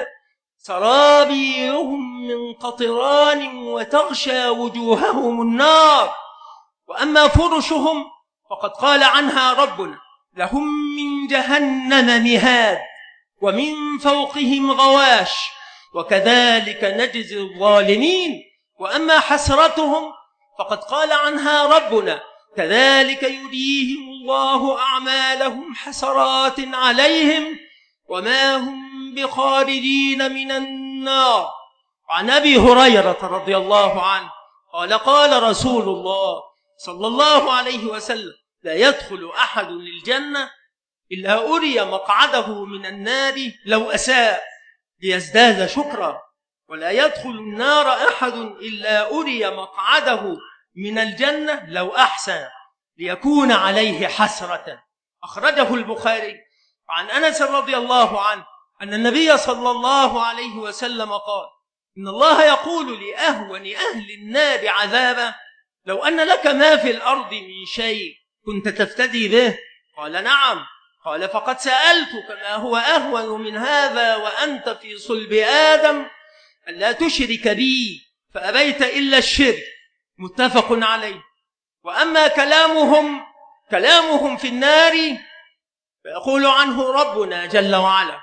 سرابيلهم من قطران وتغشى وجوههم النار. وأما فرشهم فقد قال عنها ربنا: لهم من جهنم مهاد ومن فوقهم غواش وكذلك نجزي الظالمين. وأما حسرتهم فقد قال عنها ربنا: كذلك يريهم الله أعمالهم حسرات عليهم وما هم بخارجين من النار. عن أبي هريرة رضي الله عنه قال: قال رسول الله صلى الله عليه وسلم: لا يدخل أحد الجنة إلا أري مقعده من النار لو أساء ليزداد شكرا، ولا يدخل النار أحد إلا أري مقعده من الجنة لو أحسن ليكون عليه حسرة. أخرجه البخاري. عن أنس رضي الله عنه أن النبي صلى الله عليه وسلم قال: إن الله يقول لأهون أهل النار عذابا: لو أن لك ما في الأرض من شيء كنت تفتدي به؟ قال: نعم. قال: فقد سألتك ما هو أهون من هذا وأنت في صلب آدم ألا تشرك بي فأبيت إلا الشرك. متفق عليه. وأما كلامهم في النار فيقول عنه ربنا جل وعلا: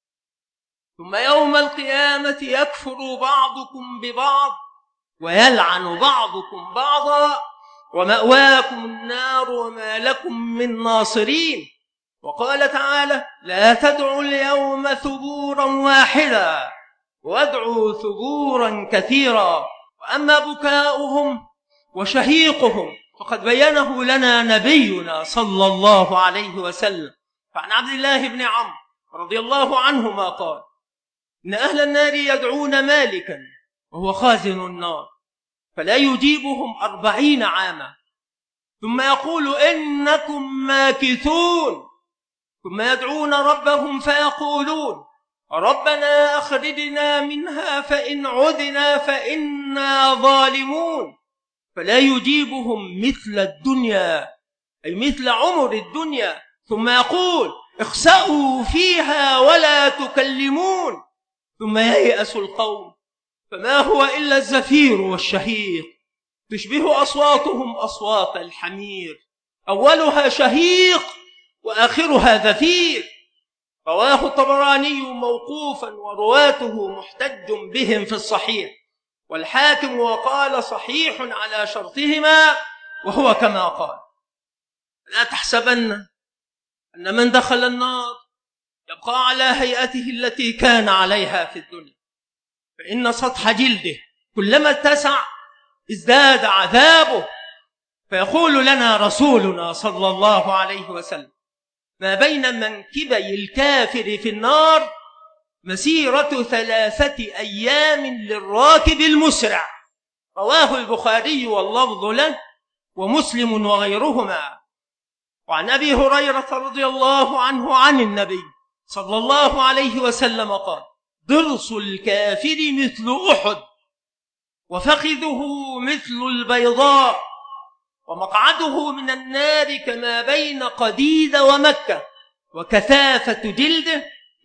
ثم يوم القيامة يكفر بعضكم ببعض ويلعن بعضكم بعضا ومأواكم النار وما لكم من ناصرين. وقال تعالى: لا تدعوا اليوم ثبورا واحدا وادعوا ثبورا كثيرا. وأما بكاؤهم وشهيقهم فقد بينه لنا نبينا صلى الله عليه وسلم. فعن عبد الله بن عمرو رضي الله عنهما قال: إن أهل النار يدعون مالكا وهو خازن النار فلا يجيبهم 40 عاما، ثم يقول: إنكم ماكثون. ثم يدعون ربهم فيقولون: ربنا أخرجنا منها فإن عدنا فإنا ظالمون. فلا يجيبهم مثل الدنيا أي مثل عمر الدنيا، ثم يقول: اخسأوا فيها ولا تكلمون. ثم ييأس القوم فما هو إلا الزفير والشهيق، تشبه أصواتهم أصوات الحمير، أولها شهيق وآخرها زفير. رواه الطبراني موقوفا ورواته محتج بهم في الصحيح، والحاكم وقال صحيح على شرطهما وهو كما قال. لا تحسبن أن من دخل النار يبقى على هيئته التي كان عليها في الدنيا، فإن سطح جلده كلما اتسع ازداد عذابه. فيقول لنا رسولنا صلى الله عليه وسلم: ما بين منكبي الكافر في النار مسيرة 3 أيام للراكب المسرع. رواه البخاري واللفظ له ومسلم وغيرهما. وعن أبي هريرة رضي الله عنه عن النبي صلى الله عليه وسلم قال: ضرس الكافر مثل أحد وفخذه مثل البيضاء ومقعده من النار كما بين قديد ومكة وكثافة جلده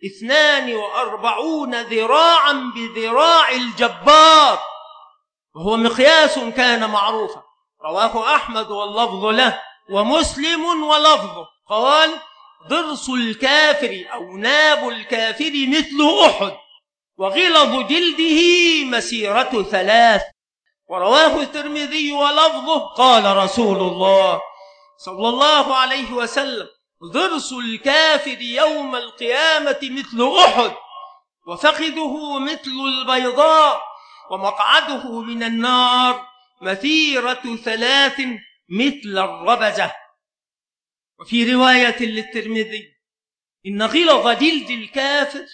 42 ذراعا بذراع الجبار، وهو مقياس كان معروفا. رواه أحمد واللفظ له ومسلم ولفظه. قال: ضرس الكافر أو ناب الكافر مثل أحد وغلظ جلده مسيرة 3. ورواه الترمذي ولفظه. قال رسول الله صلى الله عليه وسلم: ضرس الكافر يوم القيامة مثل أحد وفخذه مثل البيضاء، ومقعده من النار مثيرة 3 مثل الربزة. وفي رواية للترمذي: إن غلظ جلد الكافر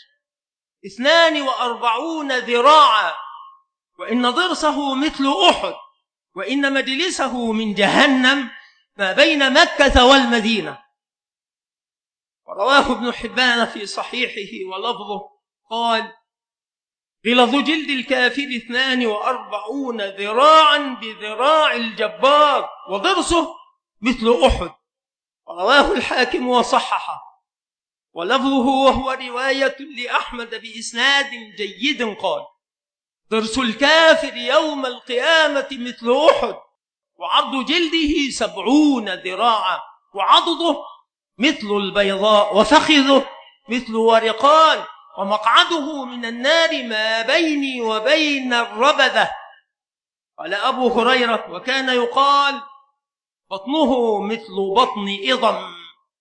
42 ذراعا، وإن ضرسه مثل أحد، وإن مجلسه من جهنم ما بين مكة والمدينة. ورواه ابن حبان في صحيحه ولفظه قال: غلظ جلد الكافر 42 ذراعا بذراع الجبار، وضرسه مثل أحد. ورواه الحاكم وصححه. ولفظه وهو رواية لأحمد بإسناد جيد قال: ضرس الكافر يوم القيامة مثل أحد، وعرض جلده 70 ذراعا، وعضده مثل البيضاء، وفخذه مثل ورقان، ومقعده من النار ما بيني وبين الربذة. قال أبو هريرة: وكان يقال بطنه مثل بطن إضم.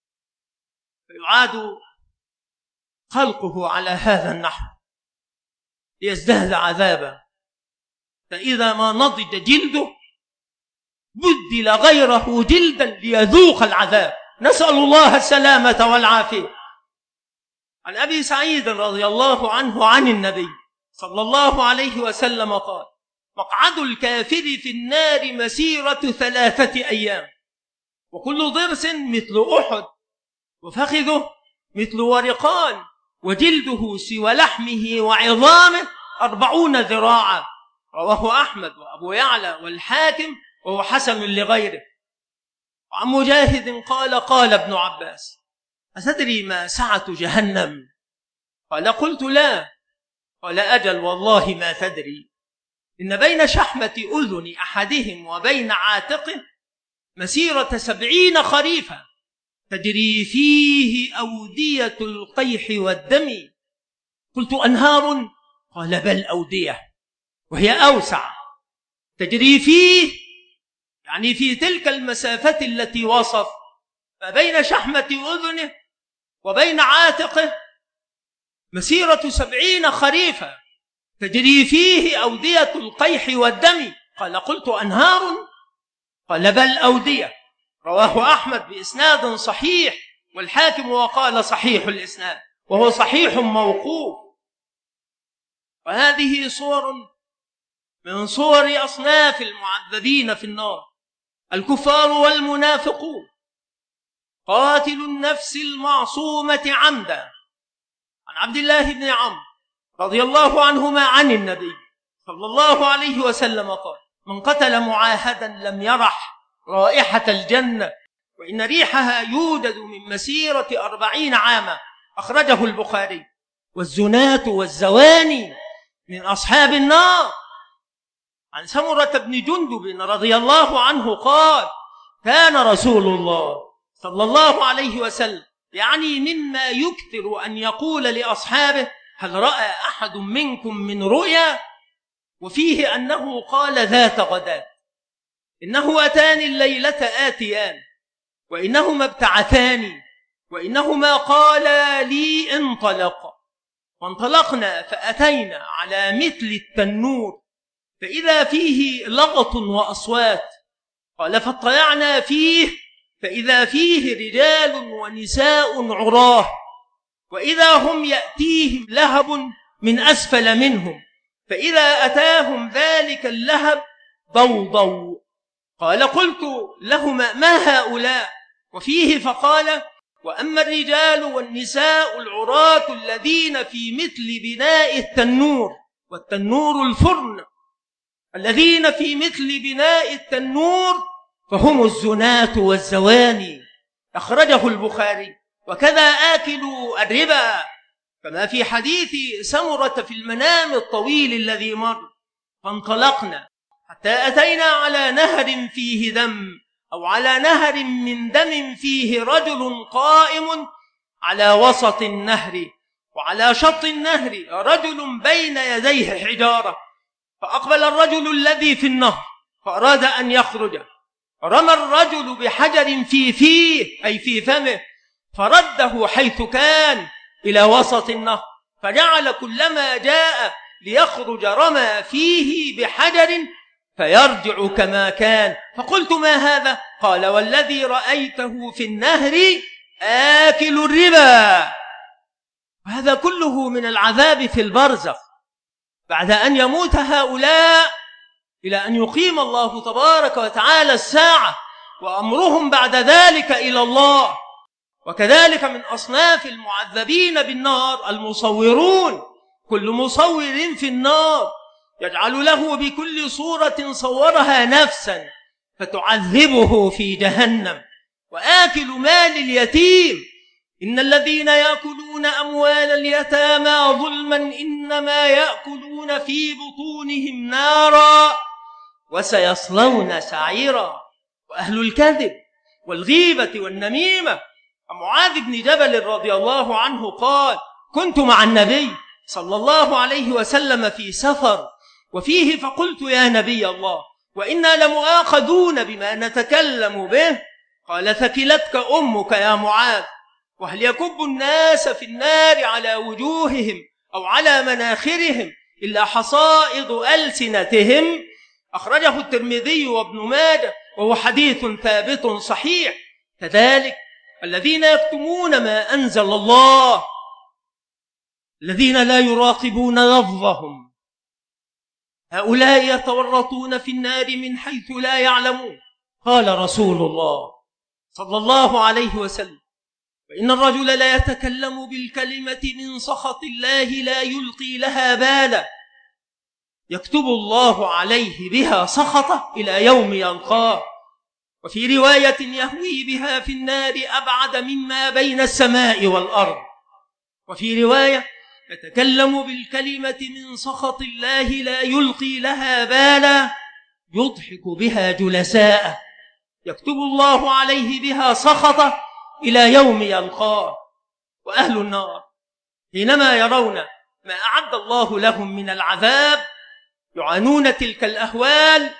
فيعاد خلقه على هذا النحو ليزداد عذابا، فإذا ما نضج جلده بدل غيره جلدا ليذوق العذاب، نسأل الله السلامة والعافية. عن أبي سعيد رضي الله عنه عن النبي صلى الله عليه وسلم قال: مقعد الكافر في النار مسيرة 3 أيام، وكل ضرس مثل أحد، وفخذه مثل ورقان، وجلده سوى لحمه وعظامه 40 ذراعا. رواه أحمد وأبو يعلى والحاكم، وهو حسن لغيره. وعن مجاهد قال: قال ابن عباس: أتدري ما سعة جهنم؟ قال: قلت لا. قال: أجل والله ما تدري، إن بين شحمة أذن أحدهم وبين عاتقه مسيرة 70 خريفا، تجري فيه أودية القيح والدم. قلت: أنهار؟ قال: بل أودية، وهي أوسع، تجري فيه، يعني في تلك المسافة التي وصف، ما بين شحمة أذنه وبين عاتقه مسيرة 70 خريفا، تجري فيه أودية القيح والدم. قال: قلت: أنهار؟ قال: بل أودية. رواه أحمد بإسناد صحيح، والحاكم وقال صحيح الإسناد، وهو صحيح موقوف. وهذه صور من صور أصناف المعذبين في النار: الكفار والمنافقون. قاتل النفس المعصومة عمدا. عن عبد الله بن عمرو رضي الله عنهما عن النبي صلى الله عليه وسلم قال: من قتل معاهدا لم يرح رائحة الجنة، وإن ريحها يوجد من مسيرة 40 عاما. أخرجه البخاري. والزناة والزواني من أصحاب النار. عن سمرة بن جندب رضي الله عنه قال: كان رسول الله صلى الله عليه وسلم يعني مما يكثر أن يقول لأصحابه: هل رأى أحد منكم من رؤيا؟ وفيه أنه قال ذات غداة: إنه أتاني الليلة آتيان، وإنهما ابتعثاني، وإنهما قالا لي انطلق. وانطلقنا فأتينا على مثل التنور، فإذا فيه لغط وأصوات. قال: فاطلعنا فيه، فإذا فيه رجال ونساء عراه، وإذا هم يأتيهم لهب من أسفل منهم، فإذا أتاهم ذلك اللهب ضوضوا. قال: قلت لهما: ما هؤلاء؟ وفيه فقال: وأما الرجال والنساء العراة الذين في مثل بناء التنور، والتنور الفرن، الذين في مثل بناء التنور فهم الزناة والزواني. أخرجه البخاري. وكذا آكلوا الربا، كما في حديث سمرة في المنام الطويل الذي مر. فانطلقنا حتى أتينا على نهر فيه دم، أو على نهر من دم فيه رجل قائم على وسط النهر، وعلى شط النهر رجل بين يديه حجارة. فأقبل الرجل الذي في النهر فأراد أن يخرج، رمى الرجل بحجر في فيه، أي في فمه، فرده حيث كان إلى وسط النهر، فجعل كلما جاء ليخرج رمى فيه بحجر فيرجع كما كان. فقلت: ما هذا؟ قال: والذي رأيته في النهر آكل الربا. وهذا كله من العذاب في البرزخ بعد أن يموت هؤلاء، إلى أن يقيم الله تبارك وتعالى الساعة، وأمرهم بعد ذلك إلى الله. وكذلك من أصناف المعذبين بالنار المصورون. كل مصور في النار يجعل له بكل صورة صورها نفسا فتعذبه في جهنم. وآكل مال اليتيم: إن الذين يأكلون أموال اليتامى ظلما إنما يأكلون في بطونهم نارا وسيصلون سعيرا. وأهل الكذب والغيبة والنميمة. معاذ بن جبل رضي الله عنه قال: كنت مع النبي صلى الله عليه وسلم في سفر وفيه، فقلت: يا نبي الله، وإنا لمؤاخذون بما نتكلم به. قال: ثكلتك أمك يا معاذ. وهل يكب الناس في النار على وجوههم أو على مناخرهم إلا حصائد ألسنتهم؟ أخرجه الترمذي وابن ماجه وهو حديث ثابت صحيح. كذلك الذين يكتمون ما أنزل الله، الذين لا يراقبون لفظهم، هؤلاء يتورطون في النار من حيث لا يعلمون. قال رسول الله صلى الله عليه وسلم: وإن الرجل لا يتكلم بالكلمة من سخط الله لا يلقي لها بالا يكتب الله عليه بها سخطه إلى يوم يلقاه. وفي رواية: يهوي بها في النار أبعد مما بين السماء والأرض. وفي رواية: يتكلم بالكلمة من سخط الله لا يلقي لها بالا يضحك بها جلساءه يكتب الله عليه بها سخطه إلى يوم يلقاه. وأهل النار حينما يرون ما أعد الله لهم من العذاب يعانون تلك الأهوال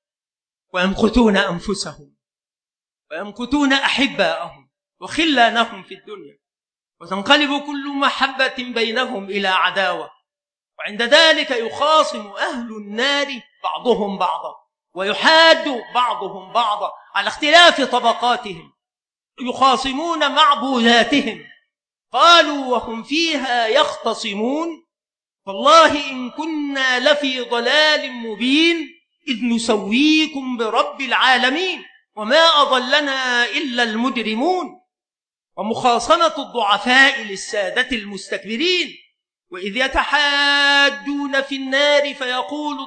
ويمقتون أنفسهم ويمقتون أحباءهم وخلانهم في الدنيا، وتنقلب كل محبة بينهم إلى عداوة. وعند ذلك يخاصم أهل النار بعضهم بعضا ويحاد بعضهم بعضا على اختلاف طبقاتهم، يخاصمون معبوداتهم. قالوا وهم فيها يختصمون: والله إن كنا لفي ضلال مبين إذ نسويكم برب العالمين وما أضلنا إلا المجرمون. ومخاصمة الضعفاء للسادة المستكبرين: وإذ يتحاجون في النار فيقول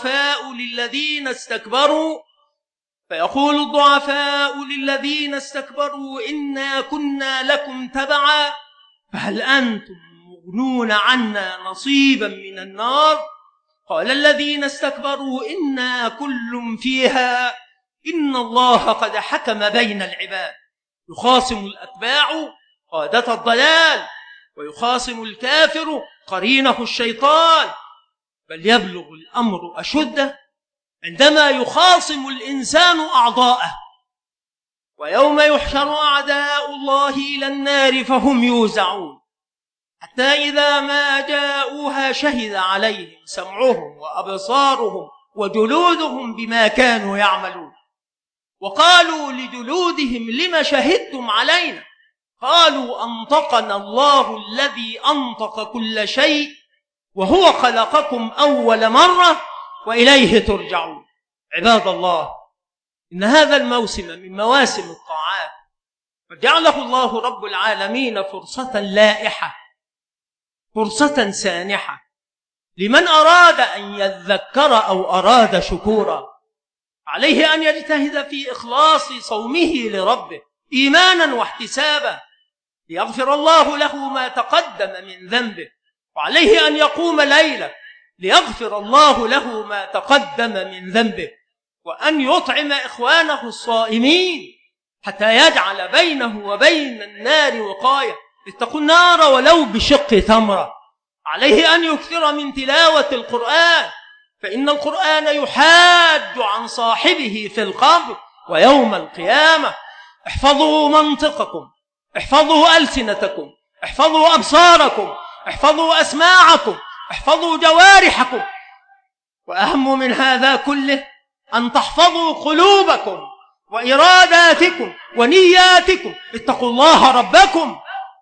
الضعفاء للذين استكبروا إنا كنا لكم تبعا فهل أنتم مغنون عنا نصيبا من النار؟ قال الذين استكبروا إنا كل فيها إن الله قد حكم بين العباد. يخاصم الأتباع قادة الضلال ويخاصم الكافر قرينه الشيطان، بل يبلغ الأمر أشده عندما يخاصم الإنسان أعضاءه. ويوم يحشر أعداء الله إلى النار فهم يوزعون حتى إذا ما جاءوها شهد عليهم سمعهم وأبصارهم وجلودهم بما كانوا يعملون. وقالوا لجلودهم لم شهدتم علينا؟ قالوا أنطقنا الله الذي أنطق كل شيء وهو خلقكم أول مرة وإليه ترجعون. عباد الله، إن هذا الموسم من مواسم الطاعات وجعله الله رب العالمين فرصة لائحة، فرصة سانحة لمن أراد أن يذكر أو أراد شكورا. عليه أن يجتهد في إخلاص صومه لربه إيمانا واحتسابا ليغفر الله له ما تقدم من ذنبه، وعليه أن يقوم ليلا ليغفر الله له ما تقدم من ذنبه، وأن يطعم إخوانه الصائمين حتى يجعل بينه وبين النار وقاية. اتقوا النار ولو بشق تمرة. عليه أن يكثر من تلاوة القرآن، فإن القرآن يحاج عن صاحبه في القبر ويوم القيامة. احفظوا منطقكم، احفظوا ألسنتكم، احفظوا أبصاركم، احفظوا أسماعكم، احفظوا جوارحكم، وأهم من هذا كله أن تحفظوا قلوبكم وإراداتكم ونياتكم. اتقوا الله ربكم.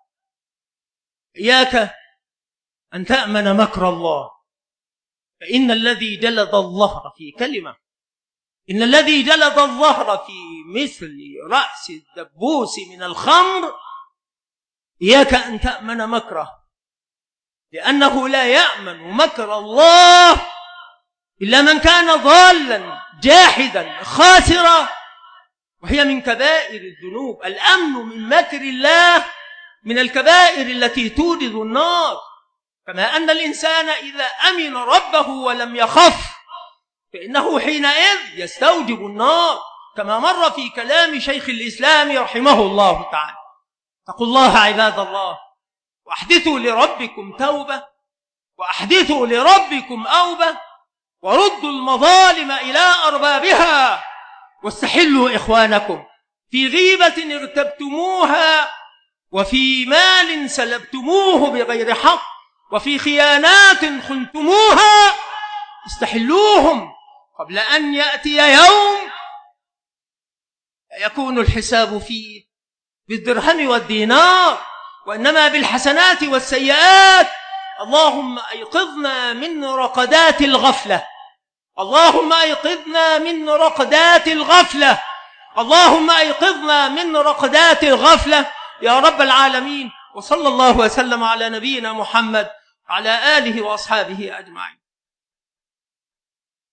إياك أن تأمن مكر الله، فإن الذي جلد الظهر في كلمة، إن الذي جلد الظهر في مثل رأس الدبوس من الخمر، إياك أن تأمن مكره، لأنه لا يأمن مكر الله إلا من كان ضالا جاحدا خاسرا، وهي من كبائر الذنوب. الأمن من مكر الله من الكبائر التي تورد النار، كما أن الإنسان إذا أمن ربه ولم يخف فإنه حينئذ يستوجب النار، كما مر في كلام شيخ الإسلام رحمه الله تعالى. اتقوا الله عباد الله، واحدثوا لربكم توبة، واحدثوا لربكم أوبة، وردوا المظالم إلى أربابها، واستحلوا إخوانكم في غيبة ارتبتموها، وفي مال سلبتموه بغير حق، وفي خيانات خنتموها. استحلوهم قبل أن يأتي يوم يكون الحساب فيه بالدرهم والدينار، وإنما بالحسنات والسيئات. اللهم أيقظنا من رقدات الغفلة، اللهم أيقظنا من رقدات الغفلة، اللهم أيقظنا من رقدات الغفلة يا رب العالمين. وصلى الله وسلم على نبينا محمد وعلى آله وأصحابه أجمعين.